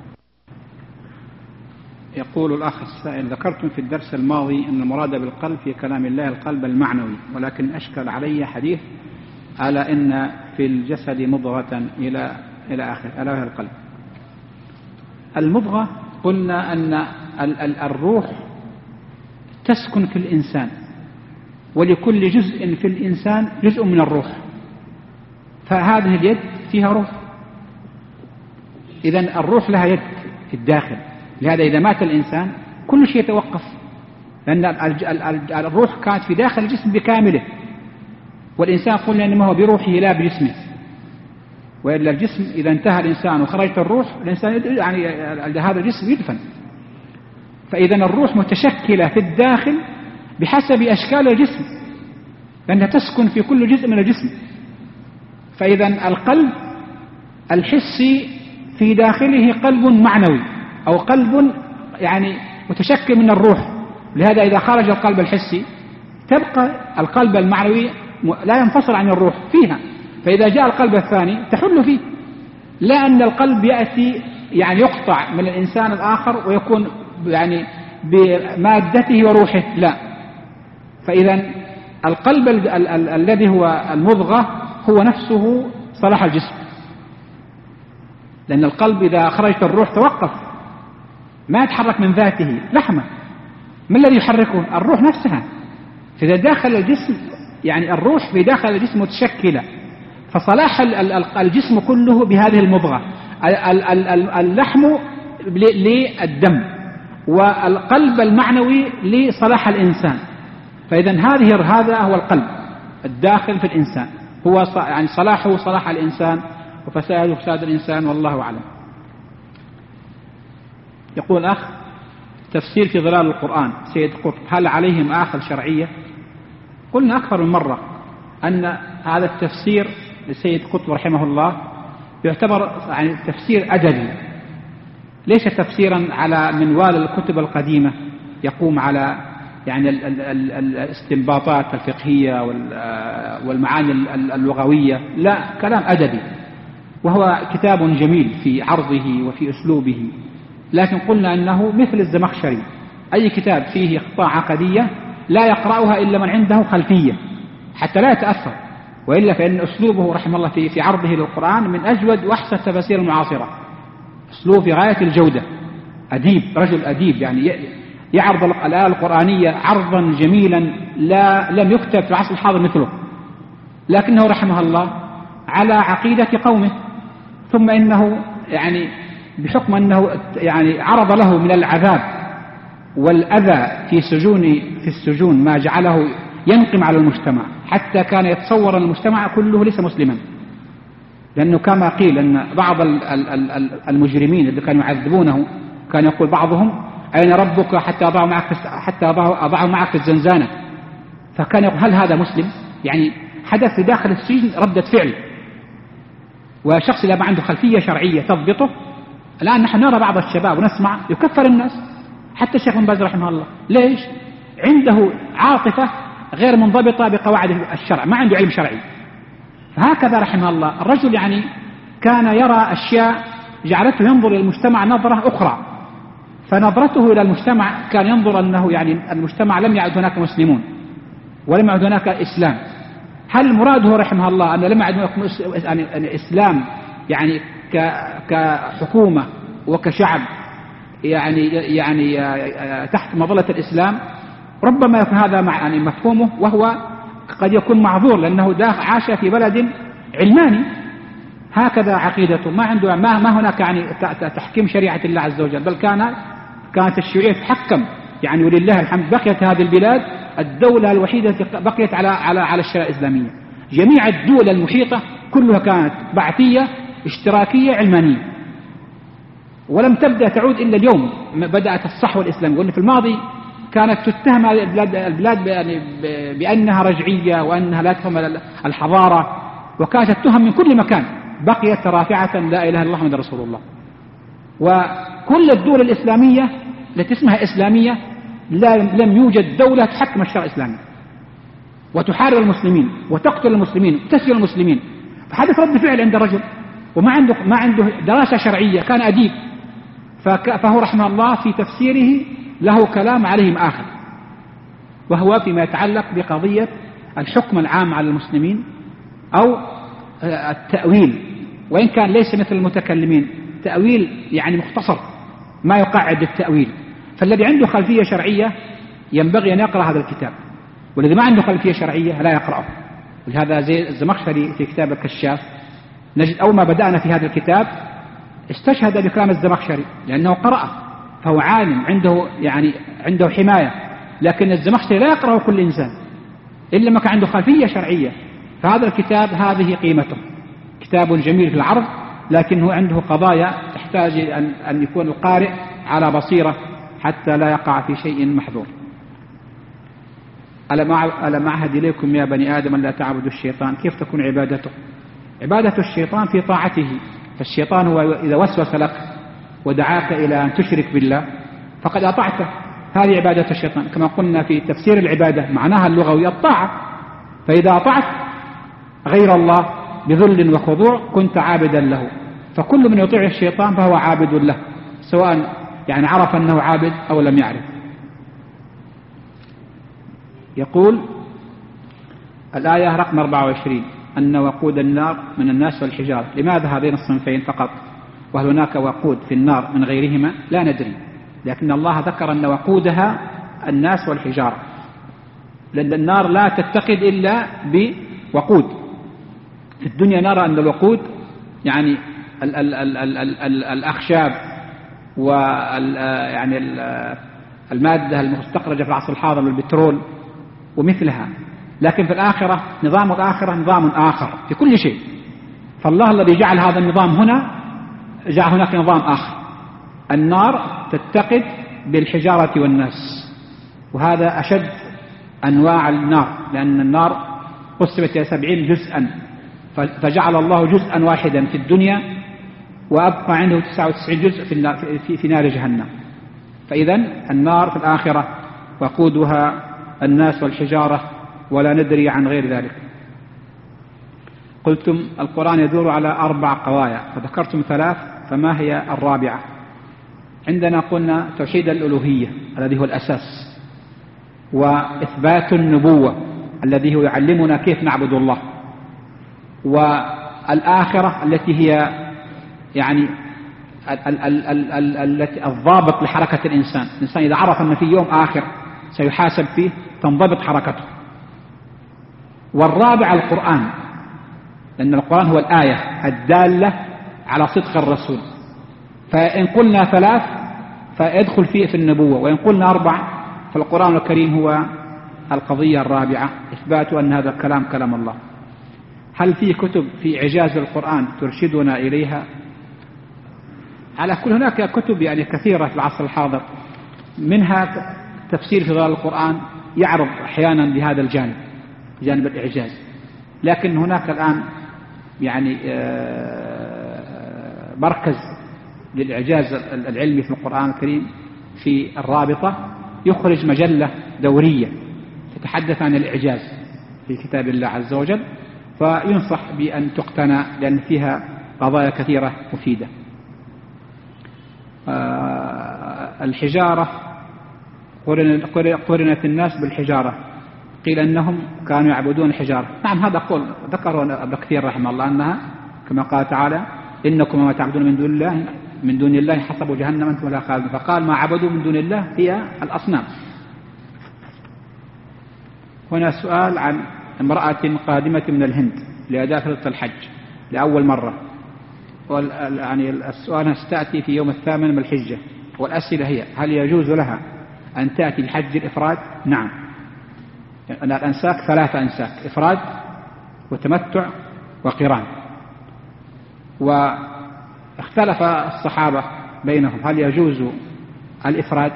A: يقول الأخ السائل: ذكرتم في الدرس الماضي أن المراد بالقلب في كلام الله القلب المعنوي، ولكن أشكل علي حديث ألا إن في الجسد مضغة إلى آخر، ألا وهي القلب. المضغة قلنا أن الروح تسكن في الإنسان، ولكل جزء في الإنسان جزء من الروح، فهذه اليد فيها روح، إذن الروح لها يد في الداخل. لهذا إذا مات الإنسان كل شيء يتوقف، لأن الروح كانت في داخل الجسم بكامله، والإنسان قلنا إنما هو بروحه لا بجسمه، وإلا الجسم إذا انتهى الإنسان وخرجت الروح، الإنسان يعني هذا الجسم يدفن. فإذا الروح متشكلة في الداخل بحسب أشكال الجسم، لأنها تسكن في كل جزء من الجسم. فإذا القلب الحسي في داخله قلب معنوي أو قلب يعني متشكل من الروح. لهذا إذا خرج القلب الحسي تبقى القلب المعنوي لا ينفصل عن الروح فيها. فإذا جاء القلب الثاني تحل فيه، لا أن القلب يأتي يعني يقطع من الإنسان الآخر ويكون يعني بمادته وروحه، لا. فإذا القلب الذي هو المضغة هو نفسه صلاح الجسم، لأن القلب إذا خرجت الروح توقف، ما يتحرك من ذاته لحمة. ما الذي يحركه؟ الروح نفسها. فإذا داخل الجسم يعني الروح في داخل الجسم متشكلة، فصلاح الجسم كله بهذه المضغة. اللحم للدم والقلب المعنوي لصلاح الإنسان. فإذا هذا هو القلب الداخل في الإنسان، هو يعني صلاحه صلاح الإنسان وفساده فساد الإنسان، والله أعلم. يقول أخ: تفسير في ظلال القرآن سيد قطب، هل عليه مآخذ شرعية؟ قلنا أكثر من مرة أن هذا التفسير لسيد قطب رحمه الله يعتبر يعني تفسير أدبي، ليس تفسيرا على منوال الكتب القديمة يقوم على يعني الاستنباطات الفقهية والمعاني اللغوية، لا، كلام أدبي، وهو كتاب جميل في عرضه وفي أسلوبه. لكن قلنا أنه مثل الزمخشري، أي كتاب فيه أخطاء عقدية لا يقرأها إلا من عنده خلفية حتى لا يتأثر، وإلا فإن أسلوبه رحمه الله في عرضه للقرآن من أجود وأحسن التفاسير المعاصرة، أسلوب في غاية الجودة، أديب، رجل أديب، يعني يعرض الآية القرآنية عرضا جميلا لم يكتب في العصر الحاضر مثله. لكنه رحمه الله على عقيدة قومه، ثم إنه يعني بحكم أنه يعني عرض له من العذاب والأذى في السجون ما جعله ينقم على المجتمع، حتى كان يتصور المجتمع كله ليس مسلما، لأنه كما قيل أن بعض المجرمين اللي كانوا يعذبونه كان يقول بعضهم: أين ربك حتى أضعه معك في الزنزانة. فكان يقول: هل هذا مسلم؟ يعني حدث في داخل السجن ردة فعل، وشخص لا عنده خلفية شرعية تضبطه. الآن نحن نرى بعض الشباب ونسمع يكفر الناس، حتى الشيخ بن باز رحمه الله. ليش؟ عنده عاطفة غير منضبطة بقواعد الشرع، ما عنده علم شرعي. فهكذا رحمه الله الرجل يعني كان يرى أشياء جعلته ينظر إلى المجتمع نظرة أخرى، فنظرته إلى المجتمع كان ينظر أنه يعني المجتمع لم يعد هناك مسلمون ولم يعد هناك إسلام. هل مراده رحمه الله أن لم يعد هناك يعني إسلام يعني كحكومة وكشعب يعني تحت مظلة الإسلام؟ ربما يكون هذا يعني مفهومه، وهو قد يكون معذور، لأنه عاش في بلد علماني هكذا عقيدته، ما عنده ما هناك يعني تحكيم شريعة الله عز وجل، بل كانت الشيوعية تحكم يعني، ولله الحمد بقيت هذه البلاد الدولة الوحيدة التي بقيت على الشريعة الإسلامية. جميع الدول المحيطة كلها كانت بعثية اشتراكية علمانية، ولم تبدأ تعود إلا اليوم بدأت الصحوة الإسلامية. وإن في الماضي كانت تتهم البلاد بأنها رجعية وأنها لا تفهم الحضارة، وكانت تتهم من كل مكان، بقيت رافعة لا إله إلا الله محمد رسول الله. وكل الدول الإسلامية التي اسمها إسلامية لم يوجد دولة تحكم الشرع الإسلامي وتحارب المسلمين وتقتل المسلمين وتسجن المسلمين. فحدث رد فعل عند الرجل، وما عنده دراسة شرعية، كان أديب، فهو رحمه الله في تفسيره له كلام عليه مآخذ، وهو فيما يتعلق بقضية الحكم العام على المسلمين أو التأويل، وإن كان ليس مثل المتكلمين تأويل يعني مختصر ما يقعد التأويل. فالذي عنده خلفية شرعية ينبغي أن يقرأ هذا الكتاب، والذي ما عنده خلفية شرعية لا يقرأه. ولهذا زي الزمخشري في كتاب الكشاف نجد أول ما بدأنا في هذا الكتاب استشهد بكلام الزمخشري لأنه قرأه، فهو عالم عنده حماية. لكن الزمخشري لا يقرأه كل إنسان إلا ما كان عنده خلفية شرعية. فهذا الكتاب هذه قيمته، كتاب جميل في العرض، لكنه عنده قضايا تحتاج أن يكون القارئ على بصيرة حتى لا يقع في شيء محظور. ألم أعهد إليكم يا بني آدم أن لا تعبدوا الشيطان. كيف تكون عبادته؟ عبادة الشيطان في طاعته. فالشيطان هو إذا وسوس لك ودعاك إلى أن تشرك بالله فقد أطعته، هذه عبادة الشيطان. كما قلنا في تفسير العبادة معناها اللغوي الطاعة، فإذا أطعت غير الله بذل وخضوع كنت عابدا له. فكل من يطيع الشيطان فهو عابد له، سواء يعني عرف أنه عابد أو لم يعرف. يقول الآية رقم 24 أن وقود النار من الناس والحجارة. لماذا هذين الصنفين فقط؟ وهل هناك وقود في النار من غيرهما؟ لا ندري، لكن الله ذكر أن وقودها الناس والحجارة، لأن النار لا تتقد إلا بوقود. في الدنيا نرى أن الوقود يعني الأخشاب ويعني المادة المستخرجة في العصر الحاضر من البترول ومثلها، لكن في الآخرة نظام الآخرة نظام آخر في كل شيء. فالله الذي جعل هذا النظام هنا جعل هناك نظام آخر. النار تتقد بالحجارة والناس، وهذا أشد أنواع النار، لأن النار قسمت إلى 70 جزءا، فجعل الله جزءا واحدا في الدنيا وأبقى عنده 99 جزء في نار جهنم. فإذا النار في الآخرة وقودها الناس والحجارة، ولا ندري عن غير ذلك. قلتم القرآن يدور على 4 قوايا فذكرتم 3، فما هي الرابعة؟ عندنا قلنا توحيد الألوهية الذي هو الأساس، وإثبات النبوة الذي هو يعلمنا كيف نعبد الله، والآخرة التي هي يعني الضابط لحركة الإنسان. الإنسان إذا عرف أن في يوم آخر سيحاسب فيه تنضبط حركته. والرابع القرآن، لأن القرآن هو الآية الدالة على صدق الرسول. فإن قلنا 3 فيدخل فيه في النبوة، وإن قلنا 4 فالقرآن الكريم هو القضية الرابعة، إثبات أن هذا الكلام كلام الله. هل في كتب في إعجاز القرآن ترشدنا إليها؟ على كل هناك كتب يعني كثيرة في العصر الحاضر، منها تفسير في ظلال القرآن يعرض أحيانا بهذا الجانب، جانب الإعجاز. لكن هناك الآن يعني مركز للإعجاز العلمي في القرآن الكريم في الرابطة، يخرج مجلة دورية تتحدث عن الإعجاز في كتاب الله عز وجل، فينصح بأن تقتنى لأن فيها قضايا كثيرة مفيدة. الحجارة قرنت الناس بالحجارة، قيل أنهم كانوا يعبدون الحجارة. نعم هذا قول ذكره ابن كثير رحمه الله، أنها كما قال تعالى إنكم ما تعبدون من دون الله حسبوا جهنم أنتم لها خالدون. فقال ما عبدوا من دون الله هي الأصنام. هنا سؤال عن امرأة قادمة من الهند لأداء فريضة الحج لأول مرة، يعني السؤال ستأتي في يوم 8 من الحجة، والأسئلة هي: هل يجوز لها أن تأتي الحج الإفراد؟ نعم، أن الأنساك 3 أنساك: إفراد وتمتع وقران. واختلف الصحابة بينهم هل يجوز الإفراد.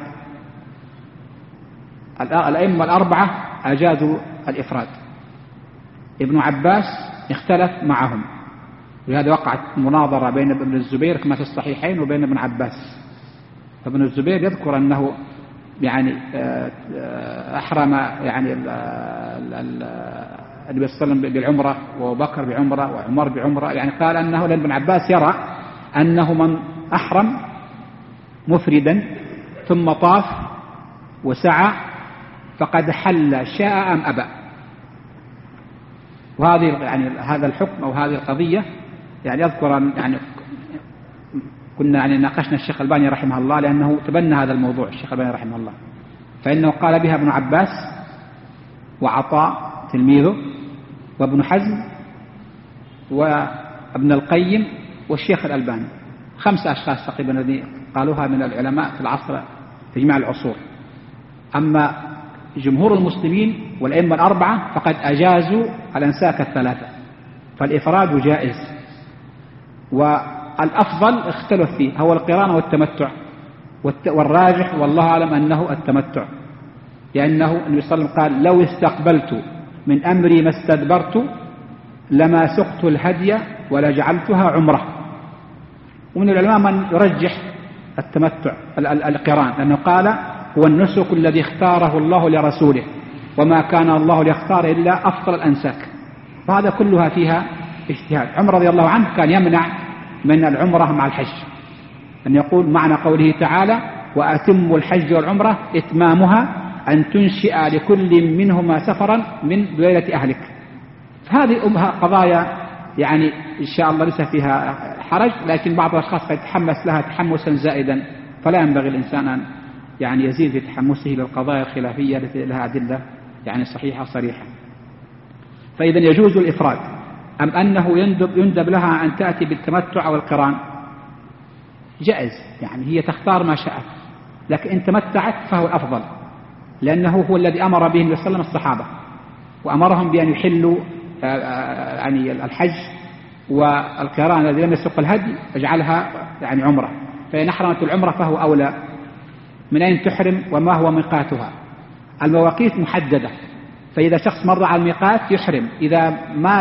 A: الأئمة 4 أجازوا الإفراد. ابن عباس اختلف معهم، ولهذا وقعت مناظرة بين ابن الزبير كما في الصحيحين وبين ابن عباس. ابن الزبير يذكر أنه يعني أحرم يعني النبي صلى الله عليه وسلم بالعمرة وبكر بعمرة وعمر بعمرة، يعني قال أنه، لأن ابن عباس يرى أنه من أحرم مفردا ثم طاف وسعى فقد حل شاء أم أبى. وهذه يعني هذا الحكم أو هذه القضية يعني أذكر يعني كنا يعني ناقشنا الشيخ الباني رحمه الله، لأنه تبنى هذا الموضوع الشيخ الباني رحمه الله، فإنه قال بها ابن عباس وعطاء تلميذه وابن حزم وابن القيم والشيخ الألباني، 5 أشخاص تقريبا الذين قالوها من العلماء في العصر في جميع العصور. أما جمهور المسلمين والأئمة 4 فقد أجازوا الأنساك 3، فالإفراد جائز. والأفضل اختلف فيه هو القران والتمتع، والراجح والله أعلم أنه التمتع، لأنه النبي صلى الله عليه وسلم قال لو استقبلت من أمري ما استدبرت لما سقت الهدي ولا جعلتها عمرة. ومن العلماء من يرجح التمتع القران، لأنه قال هو النسك الذي اختاره الله لرسوله، وما كان الله ليختار إلا أفضل الأنساك، فهذا كلها فيها اجتهاد. عمر رضي الله عنه كان يمنع من العمرة مع الحج، أن يقول معنى قوله تعالى وأتموا الحج والعمرة إتمامها أن تنشئ لكل منهما سفرا من ليلة أهلك. هذه قضايا يعني إن شاء الله ليس فيها حرج، لكن بعض الأشخاص يتحمس لها تحمسا زائدا، فلا ينبغي الإنسان أن يعني يزيد في تحمسه للقضايا الخلافية التي لها أدلة يعني صحيحة صريحة. فإذا يجوز الإفراد أم أنه يندب لها أن تأتي بالتمتع أو القران؟ جائز، يعني هي تختار ما شاءت، لكن إن تمتعت فهو أفضل، لأنه هو الذي أمر به النبي صلى الله عليه وسلم الصحابة، وأمرهم بأن يحلوا يعني الحج والقران الذي لم يسق الهدي اجعلها يعني عمرة، فإن أحرمت العمرة فهو أولى. من أين تحرم وما هو ميقاتها؟ المواقيت محددة، فإذا شخص مر على الميقات يحرم، إذا ما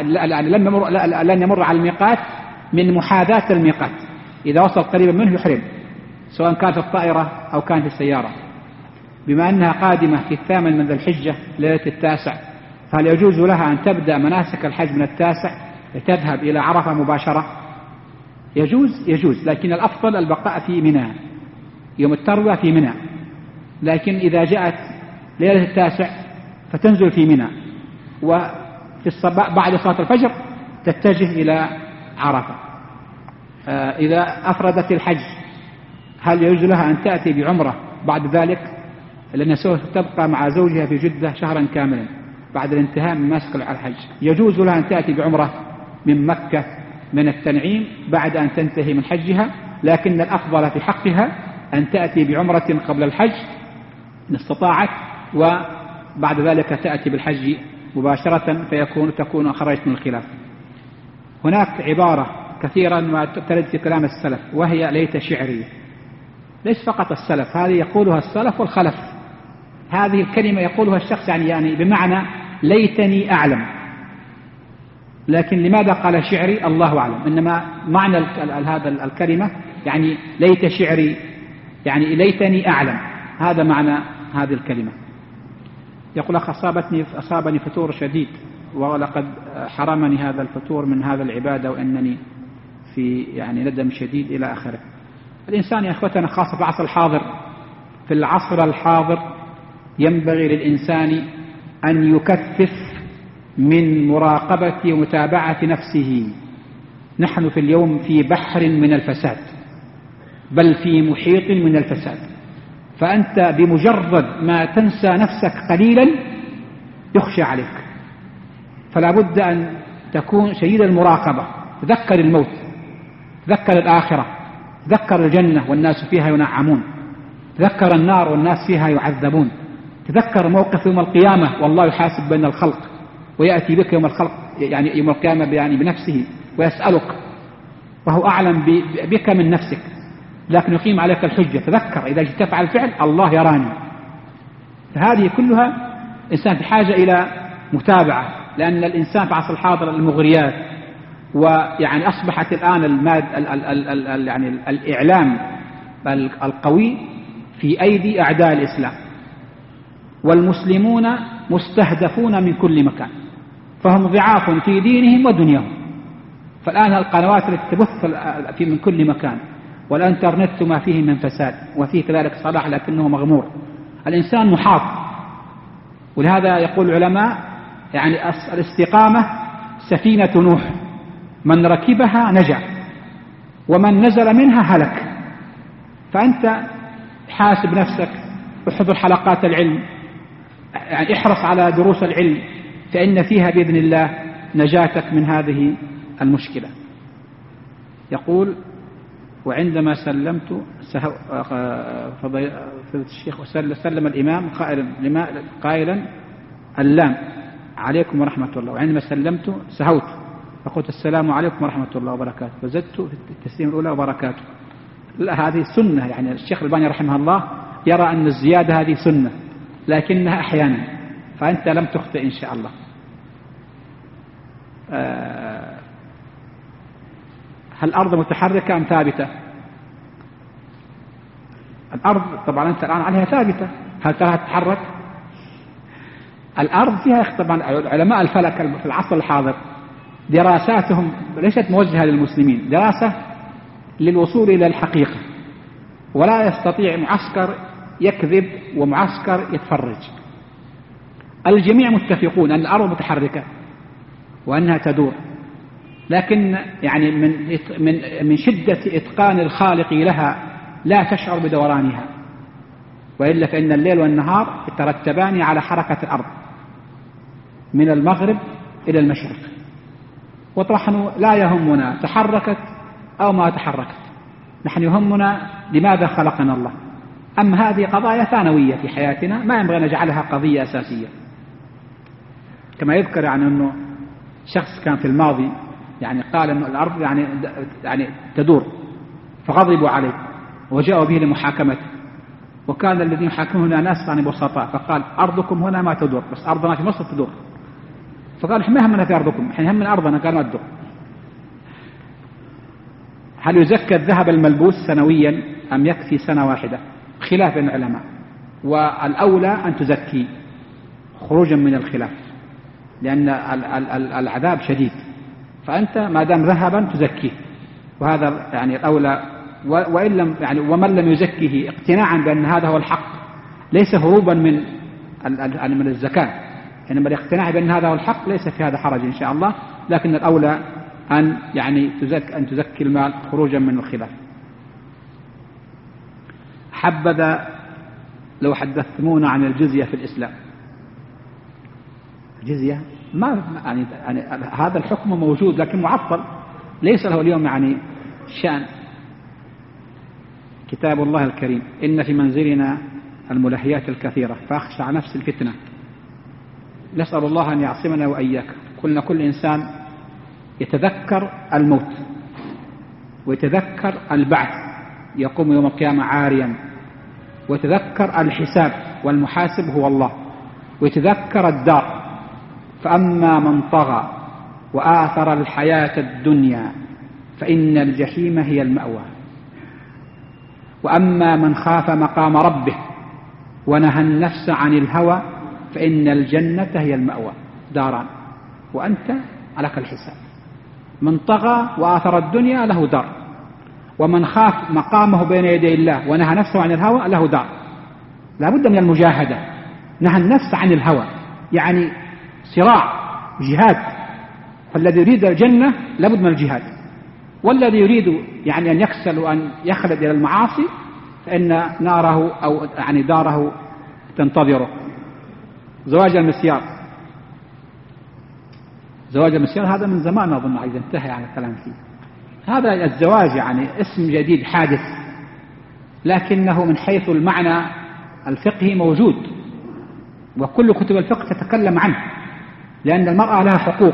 A: لن يمر على الميقات من محاذاة الميقات، إذا وصل قريبا منه يحرم، سواء كان في الطائرة أو كان في السيارة. بما أنها قادمة في 8 من ذي الحجة ليلة 9، فهل يجوز لها أن تبدأ مناسك الحج من 9 لتذهب إلى عرفة مباشرة؟ يجوز، لكن الأفضل البقاء في منى يوم التروية في منى، لكن إذا جاءت ليلة 9 فتنزل في منى، وفي الصباح بعد صلاة الفجر تتجه إلى عرفة. إذا أفردت الحج هل يجوز لها أن تأتي بعمرة بعد ذلك؟ لأنها سوف تبقى مع زوجها في جدة شهرا كاملا بعد الانتهاء من مناسك الحج. يجوز لها أن تأتي بعمرة من مكة من التنعيم بعد أن تنتهي من حجها، لكن الأفضل في حقها أن تأتي بعمرة قبل الحج إن استطاعت، وبعد ذلك تأتي بالحج مباشرة تكون خرجت من الخلاف. هناك عبارة كثيرا ما ترد في كلام السلف وهي ليت شعري. ليس فقط السلف، هذه يقولها السلف والخلف، هذه الكلمة يقولها الشخص يعني بمعنى ليتني أعلم، لكن لماذا قال شعري الله أعلم، إنما معنى هذا الكلمة يعني ليت شعري، يعني ليتني أعلم، هذا معنى هذه الكلمة. يقول أخ أصابني فتور شديد ولقد حرمني هذا الفتور من هذا العبادة وأنني في يعني ندم شديد إلى آخره. الإنسان يا أخوتنا خاصة في العصر الحاضر، في العصر الحاضر ينبغي للإنسان أن يكثف من مراقبة ومتابعة نفسه. نحن في اليوم في بحر من الفساد، بل في محيط من الفساد، فأنت بمجرد ما تنسى نفسك قليلا يخشى عليك، فلا بد أن تكون شديد المراقبة. تذكر الموت، تذكر الآخرة، تذكر الجنة والناس فيها ينعمون، تذكر النار والناس فيها يعذبون، تذكر موقف يوم القيامة والله يحاسب بين الخلق ويأتي بك يوم الخلق يعني يوم القيامة يعني بنفسه ويسألك وهو أعلم بك من نفسك، لكن يقيم عليك الحجة. تذكر إذا جئت تفعل الفعل الله يراني. فهذه كلها إنسان في حاجة إلى متابعة، لأن الإنسان في العصر الحاضر المغريات ويعني أصبحت الآن يعني الإعلام القوي في أيدي أعداء الإسلام، والمسلمون مستهدفون من كل مكان، فهم ضعاف في دينهم ودنياهم. فالآن القنوات التي تبث من كل مكان، والإنترنت ما فيه من فساد وفيه كذلك صلاح لكنه مغمور. الإنسان محاط، ولهذا يقول العلماء يعني الاستقامة سفينة نوح، من ركبها نجا ومن نزل منها هلك. فأنت حاسب نفسك، احضر حلقات العلم، يعني احرص على دروس العلم، فإن فيها بإذن الله نجاتك من هذه المشكلة. يقول وعندما سلمت فضيلة الشيخ سلم الإمام قائلا اللام عليكم ورحمة الله، وعندما سلمت سهوت فقلت السلام عليكم ورحمة الله وبركاته، فزدت في التسليم الأولى وبركاته، لا، هذه سنة. يعني الشيخ الألباني رحمه الله يرى أن الزيادة هذه سنة، لكنها أحيانا، فأنت لم تخطئ إن شاء الله. هل الأرض متحركة أم ثابتة؟ الأرض طبعا أنت الآن عليها ثابتة، هل تراها تتحرك؟ الأرض فيها طبعا علماء الفلك في العصر الحاضر دراساتهم ليست موجهة للمسلمين، دراسة للوصول إلى الحقيقة، ولا يستطيع معسكر يكذب ومعسكر يتفرج. الجميع متفقون أن الأرض متحركة وأنها تدور، لكن يعني من شدة إتقان الخالق لها لا تشعر بدورانها، وإلا فإن الليل والنهار يترتبان على حركة الأرض من المغرب إلى المشرق، ونحن لا يهمنا تحركت أو ما تحركت، نحن يهمنا لماذا خلقنا الله. أما هذه قضايا ثانوية في حياتنا ما ينبغي نجعلها قضية أساسية. كما يذكر يعني أنه شخص كان في الماضي يعني قال أن الأرض يعني تدور، فغضبوا عليه وجاءوا به لمحاكمته، وكان الذين يحاكمون ناس يعني بسطاء، فقال أرضكم هنا ما تدور، بس أرضنا في مصر تدور. فقال إحنا ما همنا في أرضكم، إحنا همنا أرضنا. قالوا أدور. هل يزكى الذهب الملبوس سنويا أم يكفي سنة واحدة؟ خلاف بين العلماء، والأولى أن تزكي خروجا من الخلاف، لأن العذاب شديد، فأنت ما دام ذهبا تزكيه، وهذا يعني الأولى. وإن لم يعني ومن لم يزكيه اقتناعا بأن هذا هو الحق، ليس هروبا من الزكاة، إنما الاقتناع بأن هذا هو الحق ليس في هذا حرج إن شاء الله، لكن الأولى أن يعني تزكي المال خروجا من الخلاف. حبذا لو حدثتمونا عن الجزية في الإسلام. الجزية ما يعني هذا الحكم موجود لكن معطل، ليس له اليوم يعني شأن. كتاب الله الكريم: إن في منزلنا الملهيات الكثيرة فأخشى على نفس الفتنة. نسأل الله أن يعصمنا وإياك. قلنا كل إنسان يتذكر الموت ويتذكر البعث، يقوم يوم القيامة عاريا، ويتذكر الحساب والمحاسب هو الله، ويتذكر الدار. فأما من طغى وآثر الحياة الدنيا فإن الجحيم هي المأوى، وأما من خاف مقام ربه ونهى النفس عن الهوى فإن الجنة هي المأوى. داران وأنت عليك الحساب. من طغى وآثر الدنيا له دار، ومن خاف مقامه بين يدي الله ونهى نفسه عن الهوى له دار. لا بد من المجاهدة. نهى النفس عن الهوى يعني صراع، جهاد. فالذي يريد الجنة لابد من الجهاد، والذي يريد يعني أن يكسل وأن يخلد إلى المعاصي فإن ناره أو يعني داره تنتظره. زواج المسيار. زواج المسيار هذا من زمان أظن إذا انتهى يعني الكلام فيه. هذا الزواج يعني اسم جديد حادث، لكنه من حيث المعنى الفقهي موجود، وكل كتب الفقه تتكلم عنه، لأن المرأة لها حقوق،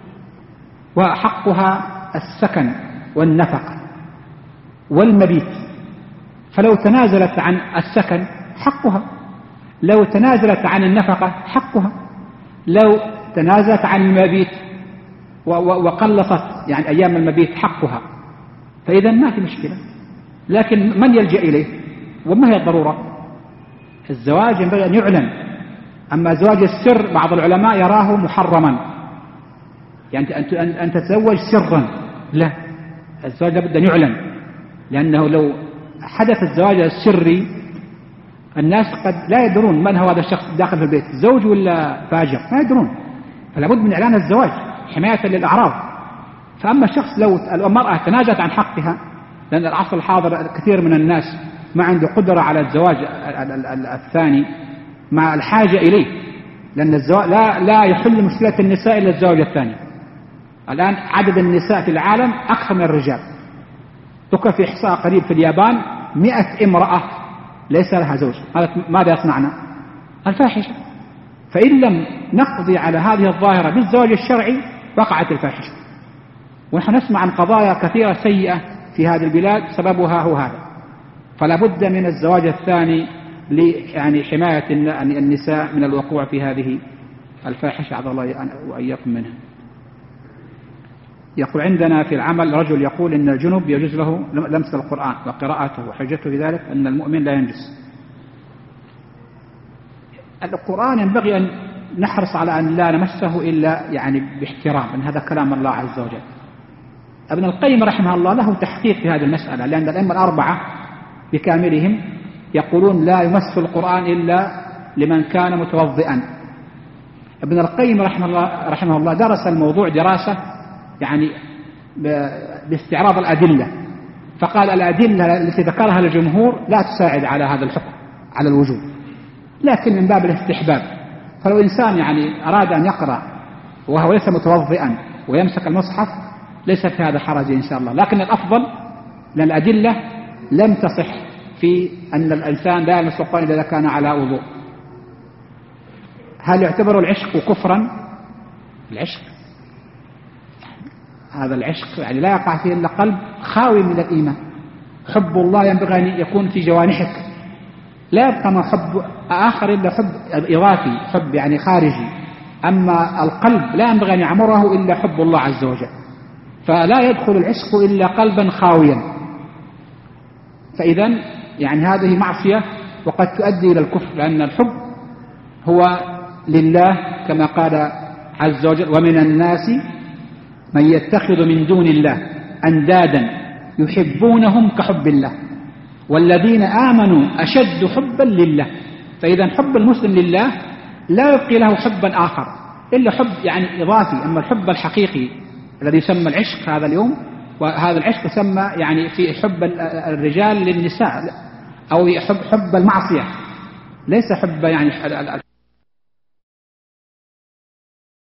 A: وحقها السكن والنفقة والمبيت. فلو تنازلت عن السكن حقها، لو تنازلت عن النفقة حقها، لو تنازلت عن المبيت وقلصت يعني أيام المبيت حقها. فإذا ما في مشكلة، لكن من يلجأ إليه وما هي الضرورة؟ الزواج ينبغي أن يعلن. أما زواج السر بعض العلماء يراه محرما، يعني أن تتزوج سرا، لا، الزواج لابد أن يعلن، لأنه لو حدث الزواج السري الناس قد لا يدرون من هو هذا الشخص داخل في البيت، زوج ولا فاجر، ما يدرون. فلا بد من إعلان الزواج حماية للأعراض. فأما الشخص لو المرأة تنازلت عن حقها، لأن العصر الحاضر كثير من الناس ما عنده قدرة على الزواج الثاني مع الحاجة إليه، لأن الزواج لا يحل مشكلة النساء إلا الزواج الثاني. الآن عدد النساء في العالم أكثر من الرجال. ذكر في إحصاء قريب في اليابان 100 امرأة ليس لها زوج. ماذا يصنعنا؟ الفاحشة. فإن لم نقضي على هذه الظاهرة بالزواج الشرعي وقعت الفاحشة. ونحن نسمع عن قضايا كثيرة سيئة في هذه البلاد سببها هو هذا. فلا بد من الزواج الثاني يعني حماية النساء من الوقوع في هذه الفاحشة، عذر الله وإياكم منها. يقول عندنا في العمل رجل يقول إن الجنب يجوز له لمس القرآن وقراءته، وحجته في ذلك أن المؤمن لا ينجس. القرآن ينبغي أن نحرص على أن لا نمسه إلا يعني باحترام، أن هذا كلام الله عز وجل. ابن القيم رحمه الله له تحقيق في هذه المسألة، لأن الأئمة الأربعة بكاملهم يقولون لا يمس القرآن إلا لمن كان متوضئا. ابن القيم رحمه الله درس الموضوع دراسة يعني باستعراض الأدلة، فقال الأدلة التي ذكرها الجمهور لا تساعد على هذا الحكم على الوجوب، لكن من باب الاستحباب. فلو إنسان يعني أراد أن يقرأ وهو ليس متوضئا ويمسك المصحف ليس في هذا حرج إن شاء الله، لكن الأفضل لأن الأدلة لم تصح في أن الإنسان لا يمس القرآن إذا كان على وضوء. هل يعتبر العشق كفرا؟ العشق هذا العشق يعني لا يقع فيه إلا قلب خاوي من الإيمان. حب الله ينبغي أن يكون في جوانحك، لا يبقى ما حب آخر إلا حب إضافي، حب يعني خارجي. أما القلب لا ينبغي أن يعمره إلا حب الله عز وجل، فلا يدخل العشق إلا قلبا خاويا. فإذا يعني هذه معصية وقد تؤدي إلى الكفر، لأن الحب هو لله كما قال عز وجل ومن الناس من يتخذ من دون الله أندادا يحبونهم كحب الله والذين آمنوا أشد حبا لله. فإذا حب المسلم لله لا يبقي له حبا آخر إلا حب يعني إضافي. أما الحب الحقيقي الذي يسمى العشق هذا اليوم، وهذا العشق يسمى يعني في حب الرجال للنساء أو حب المعصية، ليس حب يعني